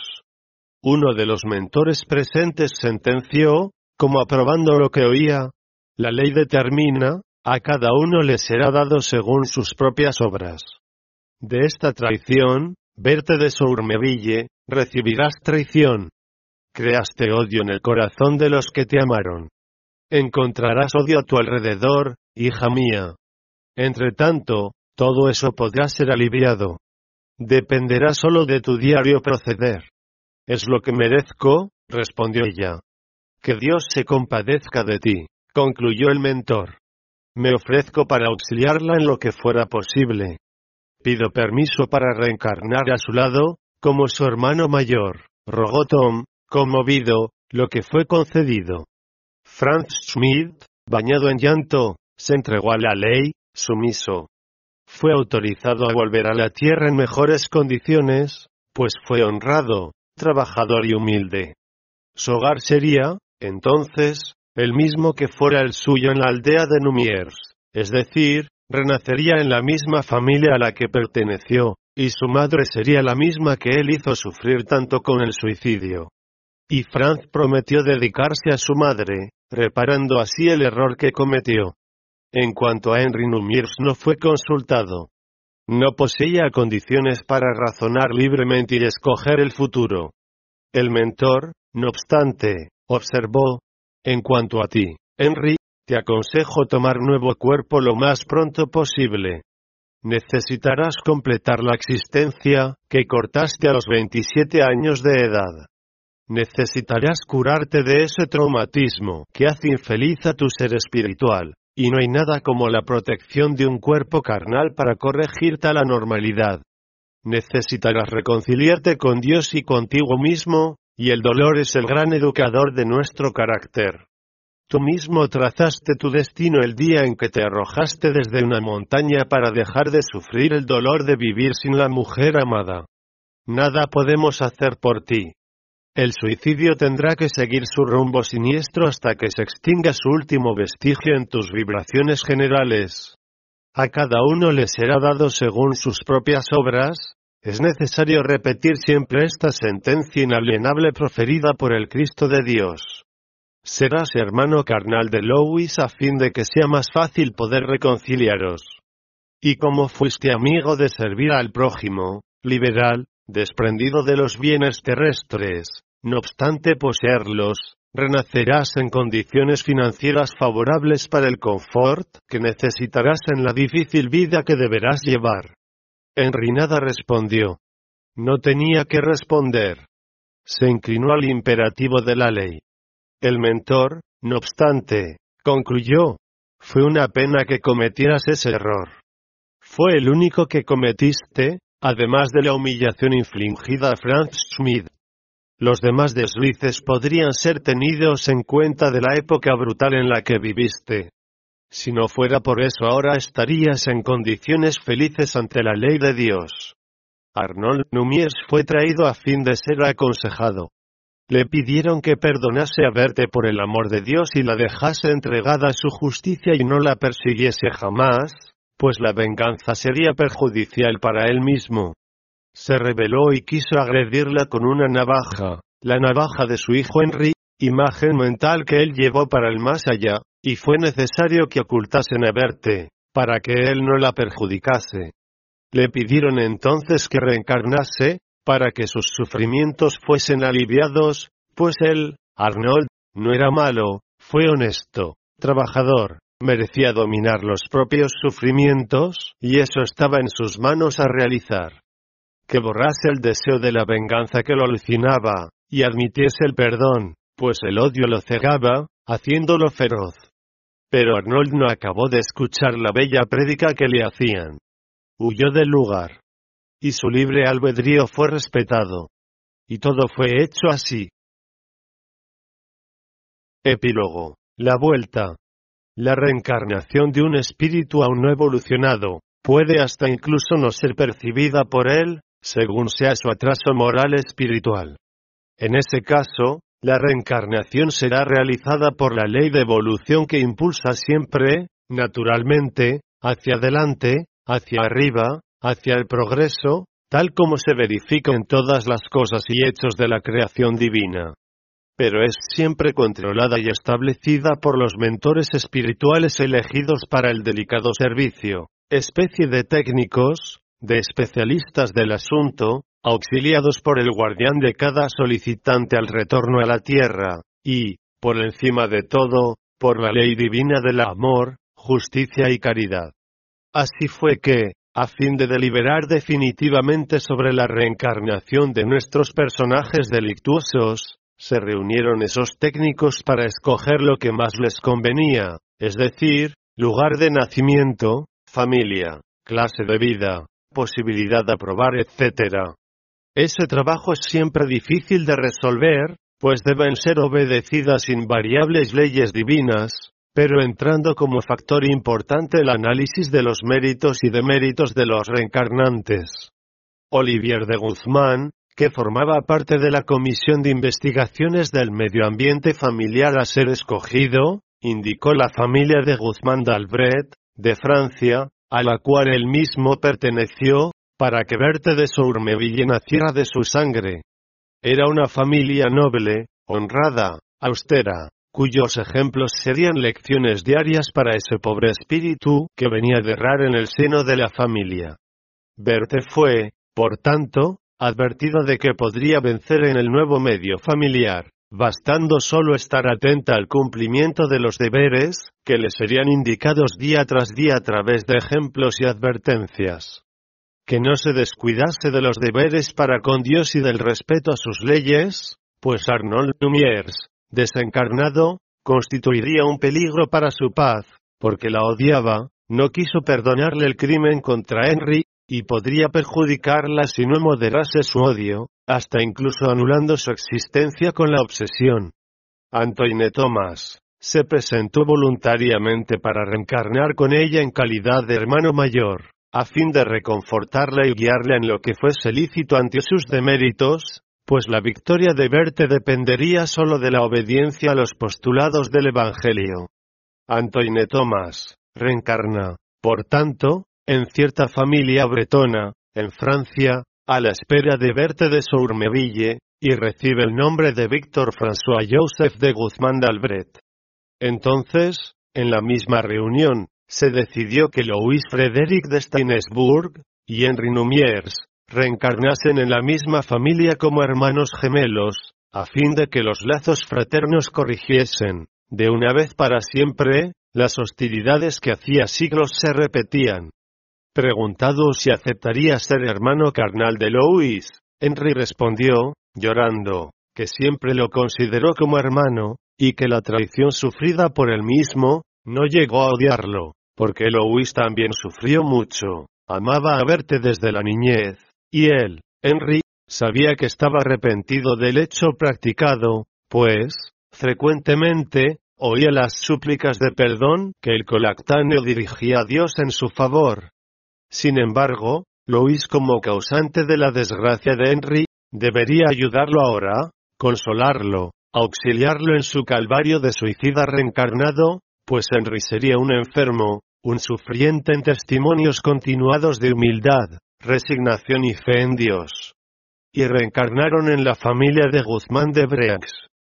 Uno de los mentores presentes sentenció, como aprobando lo que oía: la ley determina, a cada uno le será dado según sus propias obras. De esta traición, verte de Sourmeville, recibirás traición. Creaste odio en el corazón de los que te amaron. Encontrarás odio a tu alrededor, hija mía. Entre tanto, todo eso podrá ser aliviado. Dependerá solo de tu diario proceder. Es lo que merezco, respondió ella. Que Dios se compadezca de ti, concluyó el mentor. Me ofrezco para auxiliarla en lo que fuera posible. Pido permiso para reencarnar a su lado, como su hermano mayor, rogó Tom, conmovido, lo que fue concedido. Franz Schmidt, bañado en llanto, se entregó a la ley, sumiso. Fue autorizado a volver a la tierra en mejores condiciones, pues fue honrado, trabajador y humilde. Su hogar sería, entonces, el mismo que fuera el suyo en la aldea de Numiers, es decir, renacería en la misma familia a la que perteneció, y su madre sería la misma que él hizo sufrir tanto con el suicidio. Y Franz prometió dedicarse a su madre, reparando así el error que cometió. En cuanto a Henry Numiers, no fue consultado. No poseía condiciones para razonar libremente y escoger el futuro. El mentor, no obstante, observó: en cuanto a ti, Henry, te aconsejo tomar nuevo cuerpo lo más pronto posible. Necesitarás completar la existencia que cortaste a los 27 años de edad. Necesitarás curarte de ese traumatismo que hace infeliz a tu ser espiritual, y no hay nada como la protección de un cuerpo carnal para corregir tal anormalidad. Necesitarás reconciliarte con Dios y contigo mismo, y el dolor es el gran educador de nuestro carácter. Tú mismo trazaste tu destino el día en que te arrojaste desde una montaña para dejar de sufrir el dolor de vivir sin la mujer amada. Nada podemos hacer por ti. El suicidio tendrá que seguir su rumbo siniestro hasta que se extinga su último vestigio en tus vibraciones generales. A cada uno le será dado según sus propias obras. Es necesario repetir siempre esta sentencia inalienable proferida por el Cristo de Dios. Serás hermano carnal de Louis a fin de que sea más fácil poder reconciliaros. Y como fuiste amigo de servir al prójimo, liberal, desprendido de los bienes terrestres, no obstante poseerlos, renacerás en condiciones financieras favorables para el confort que necesitarás en la difícil vida que deberás llevar. Henry nada respondió. No tenía que responder. Se inclinó al imperativo de la ley. El mentor, no obstante, concluyó: fue una pena que cometieras ese error. Fue el único que cometiste, además de la humillación infligida a Franz Schmidt. Los demás deslices podrían ser tenidos en cuenta de la época brutal en la que viviste. Si no fuera por eso, ahora estarías en condiciones felices ante la ley de Dios. Arnold Numiers fue traído a fin de ser aconsejado. Le pidieron que perdonase a Berthe por el amor de Dios y la dejase entregada a su justicia y no la persiguiese jamás, pues la venganza sería perjudicial para él mismo. Se rebeló y quiso agredirla con una navaja, la navaja de su hijo Henry, imagen mental que él llevó para el más allá, y fue necesario que ocultasen a Berthe, para que él no la perjudicase. Le pidieron entonces que reencarnase, para que sus sufrimientos fuesen aliviados, pues él, Arnold, no era malo, fue honesto, trabajador, merecía dominar los propios sufrimientos, y eso estaba en sus manos a realizar. Que borrase el deseo de la venganza que lo alucinaba, y admitiese el perdón, pues el odio lo cegaba, haciéndolo feroz. Pero Arnold no acabó de escuchar la bella prédica que le hacían. Huyó del lugar. Y su libre albedrío fue respetado. Y todo fue hecho así. Epílogo. La vuelta. La reencarnación de un espíritu aún no evolucionado, puede hasta incluso no ser percibida por él, según sea su atraso moral espiritual. En ese caso, la reencarnación será realizada por la ley de evolución que impulsa siempre, naturalmente, hacia adelante, hacia arriba, hacia el progreso, tal como se verifica en todas las cosas y hechos de la creación divina. Pero es siempre controlada y establecida por los mentores espirituales elegidos para el delicado servicio, especie de técnicos, de especialistas del asunto, auxiliados por el guardián de cada solicitante al retorno a la tierra, y, por encima de todo, por la ley divina del amor, justicia y caridad. Así fue que, a fin de deliberar definitivamente sobre la reencarnación de nuestros personajes delictuosos, se reunieron esos técnicos para escoger lo que más les convenía, es decir, lugar de nacimiento, familia, clase de vida, posibilidad de aprobar, etc. Ese trabajo es siempre difícil de resolver, pues deben ser obedecidas invariables leyes divinas, pero entrando como factor importante el análisis de los méritos y deméritos de los reencarnantes. Olivier de Guzmán, que formaba parte de la Comisión de Investigaciones del Medio Ambiente Familiar a ser escogido, indicó la familia de Guzmán d'Albret, de Francia, a la cual él mismo perteneció, para que Berthe de Sourmeville naciera de su sangre. Era una familia noble, honrada, austera, cuyos ejemplos serían lecciones diarias para ese pobre espíritu que venía de errar en el seno de la familia. Berthe fue, por tanto, advertida de que podría vencer en el nuevo medio familiar, bastando solo estar atenta al cumplimiento de los deberes, que le serían indicados día tras día a través de ejemplos y advertencias. Que no se descuidase de los deberes para con Dios y del respeto a sus leyes, pues Arnold Lumières, desencarnado, constituiría un peligro para su paz, porque la odiaba, no quiso perdonarle el crimen contra Henry, y podría perjudicarla si no moderase su odio, hasta incluso anulando su existencia con la obsesión. Antoine Thomas se presentó voluntariamente para reencarnar con ella en calidad de hermano mayor, a fin de reconfortarla y guiarla en lo que fuese lícito ante sus deméritos, pues la victoria de Berthe dependería solo de la obediencia a los postulados del Evangelio. Antoine Thomas reencarna, por tanto, en cierta familia bretona, en Francia, a la espera de Berthe de Sourmeville, y recibe el nombre de Victor François Joseph de Guzmán d'Albret. Entonces, en la misma reunión, se decidió que Louis Frédéric de Stainsburg y Henri Lumières reencarnasen en la misma familia como hermanos gemelos, a fin de que los lazos fraternos corrigiesen, de una vez para siempre, las hostilidades que hacía siglos se repetían. Preguntado si aceptaría ser hermano carnal de Louis, Henry respondió, llorando, que siempre lo consideró como hermano, y que la traición sufrida por él mismo, no llegó a odiarlo, porque Louis también sufrió mucho, amaba a Berthe desde la niñez, y él, Henry, sabía que estaba arrepentido del hecho practicado, pues, frecuentemente, oía las súplicas de perdón que el colactáneo dirigía a Dios en su favor. Sin embargo, Louis, como causante de la desgracia de Henry, debería ayudarlo ahora, consolarlo, auxiliarlo en su calvario de suicida reencarnado, pues Henry sería un enfermo, un sufriente en testimonios continuados de humildad, resignación y fe en Dios. Y reencarnaron en la familia de Guzmán de Breix.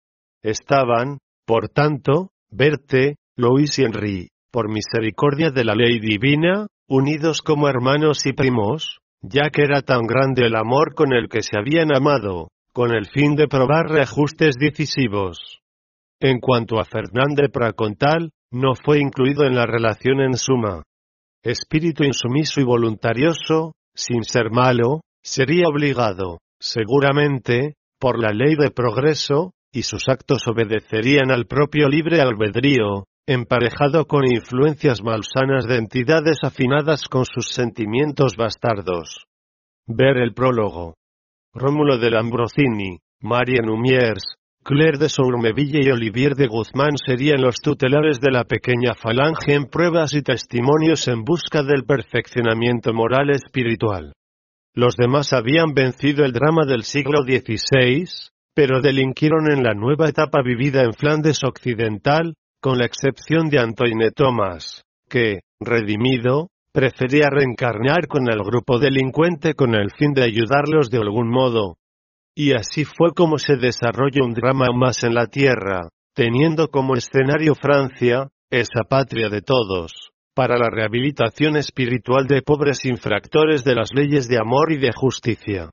Estaban, por tanto, Berthe, Louis y Henry, por misericordia de la ley divina, unidos como hermanos y primos, ya que era tan grande el amor con el que se habían amado, con el fin de probar reajustes decisivos. En cuanto a Fernand de Pracontal, no fue incluido en la relación en suma. Espíritu insumiso y voluntarioso, sin ser malo, sería obligado, seguramente, por la ley de progreso, y sus actos obedecerían al propio libre albedrío, emparejado con influencias malsanas de entidades afinadas con sus sentimientos bastardos. Ver el prólogo. Rómulo de Lambrosini, Marie Lumières, Claire de Sourmeville y Olivier de Guzmán serían los tutelares de la pequeña falange en pruebas y testimonios en busca del perfeccionamiento moral espiritual. Los demás habían vencido el drama del siglo XVI, pero delinquieron en la nueva etapa vivida en Flandes Occidental, con la excepción de Antoine Thomas, que, redimido, prefería reencarnar con el grupo delincuente con el fin de ayudarlos de algún modo. Y así fue como se desarrolló un drama más en la Tierra, teniendo como escenario Francia, esa patria de todos, para la rehabilitación espiritual de pobres infractores de las leyes de amor y de justicia.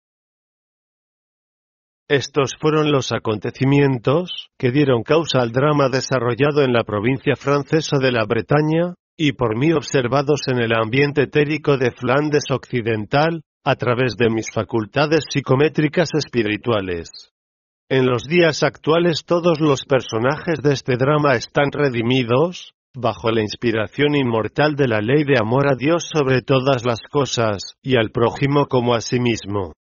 Estos fueron los acontecimientos que dieron causa al drama desarrollado en la provincia francesa de la Bretaña, y por mí observados en el ambiente etérico de Flandes Occidental, a través de mis facultades psicométricas espirituales. En los días actuales todos los personajes de este drama están redimidos, bajo la inspiración inmortal de la ley de amor a Dios sobre todas las cosas, y al prójimo como a sí mismo.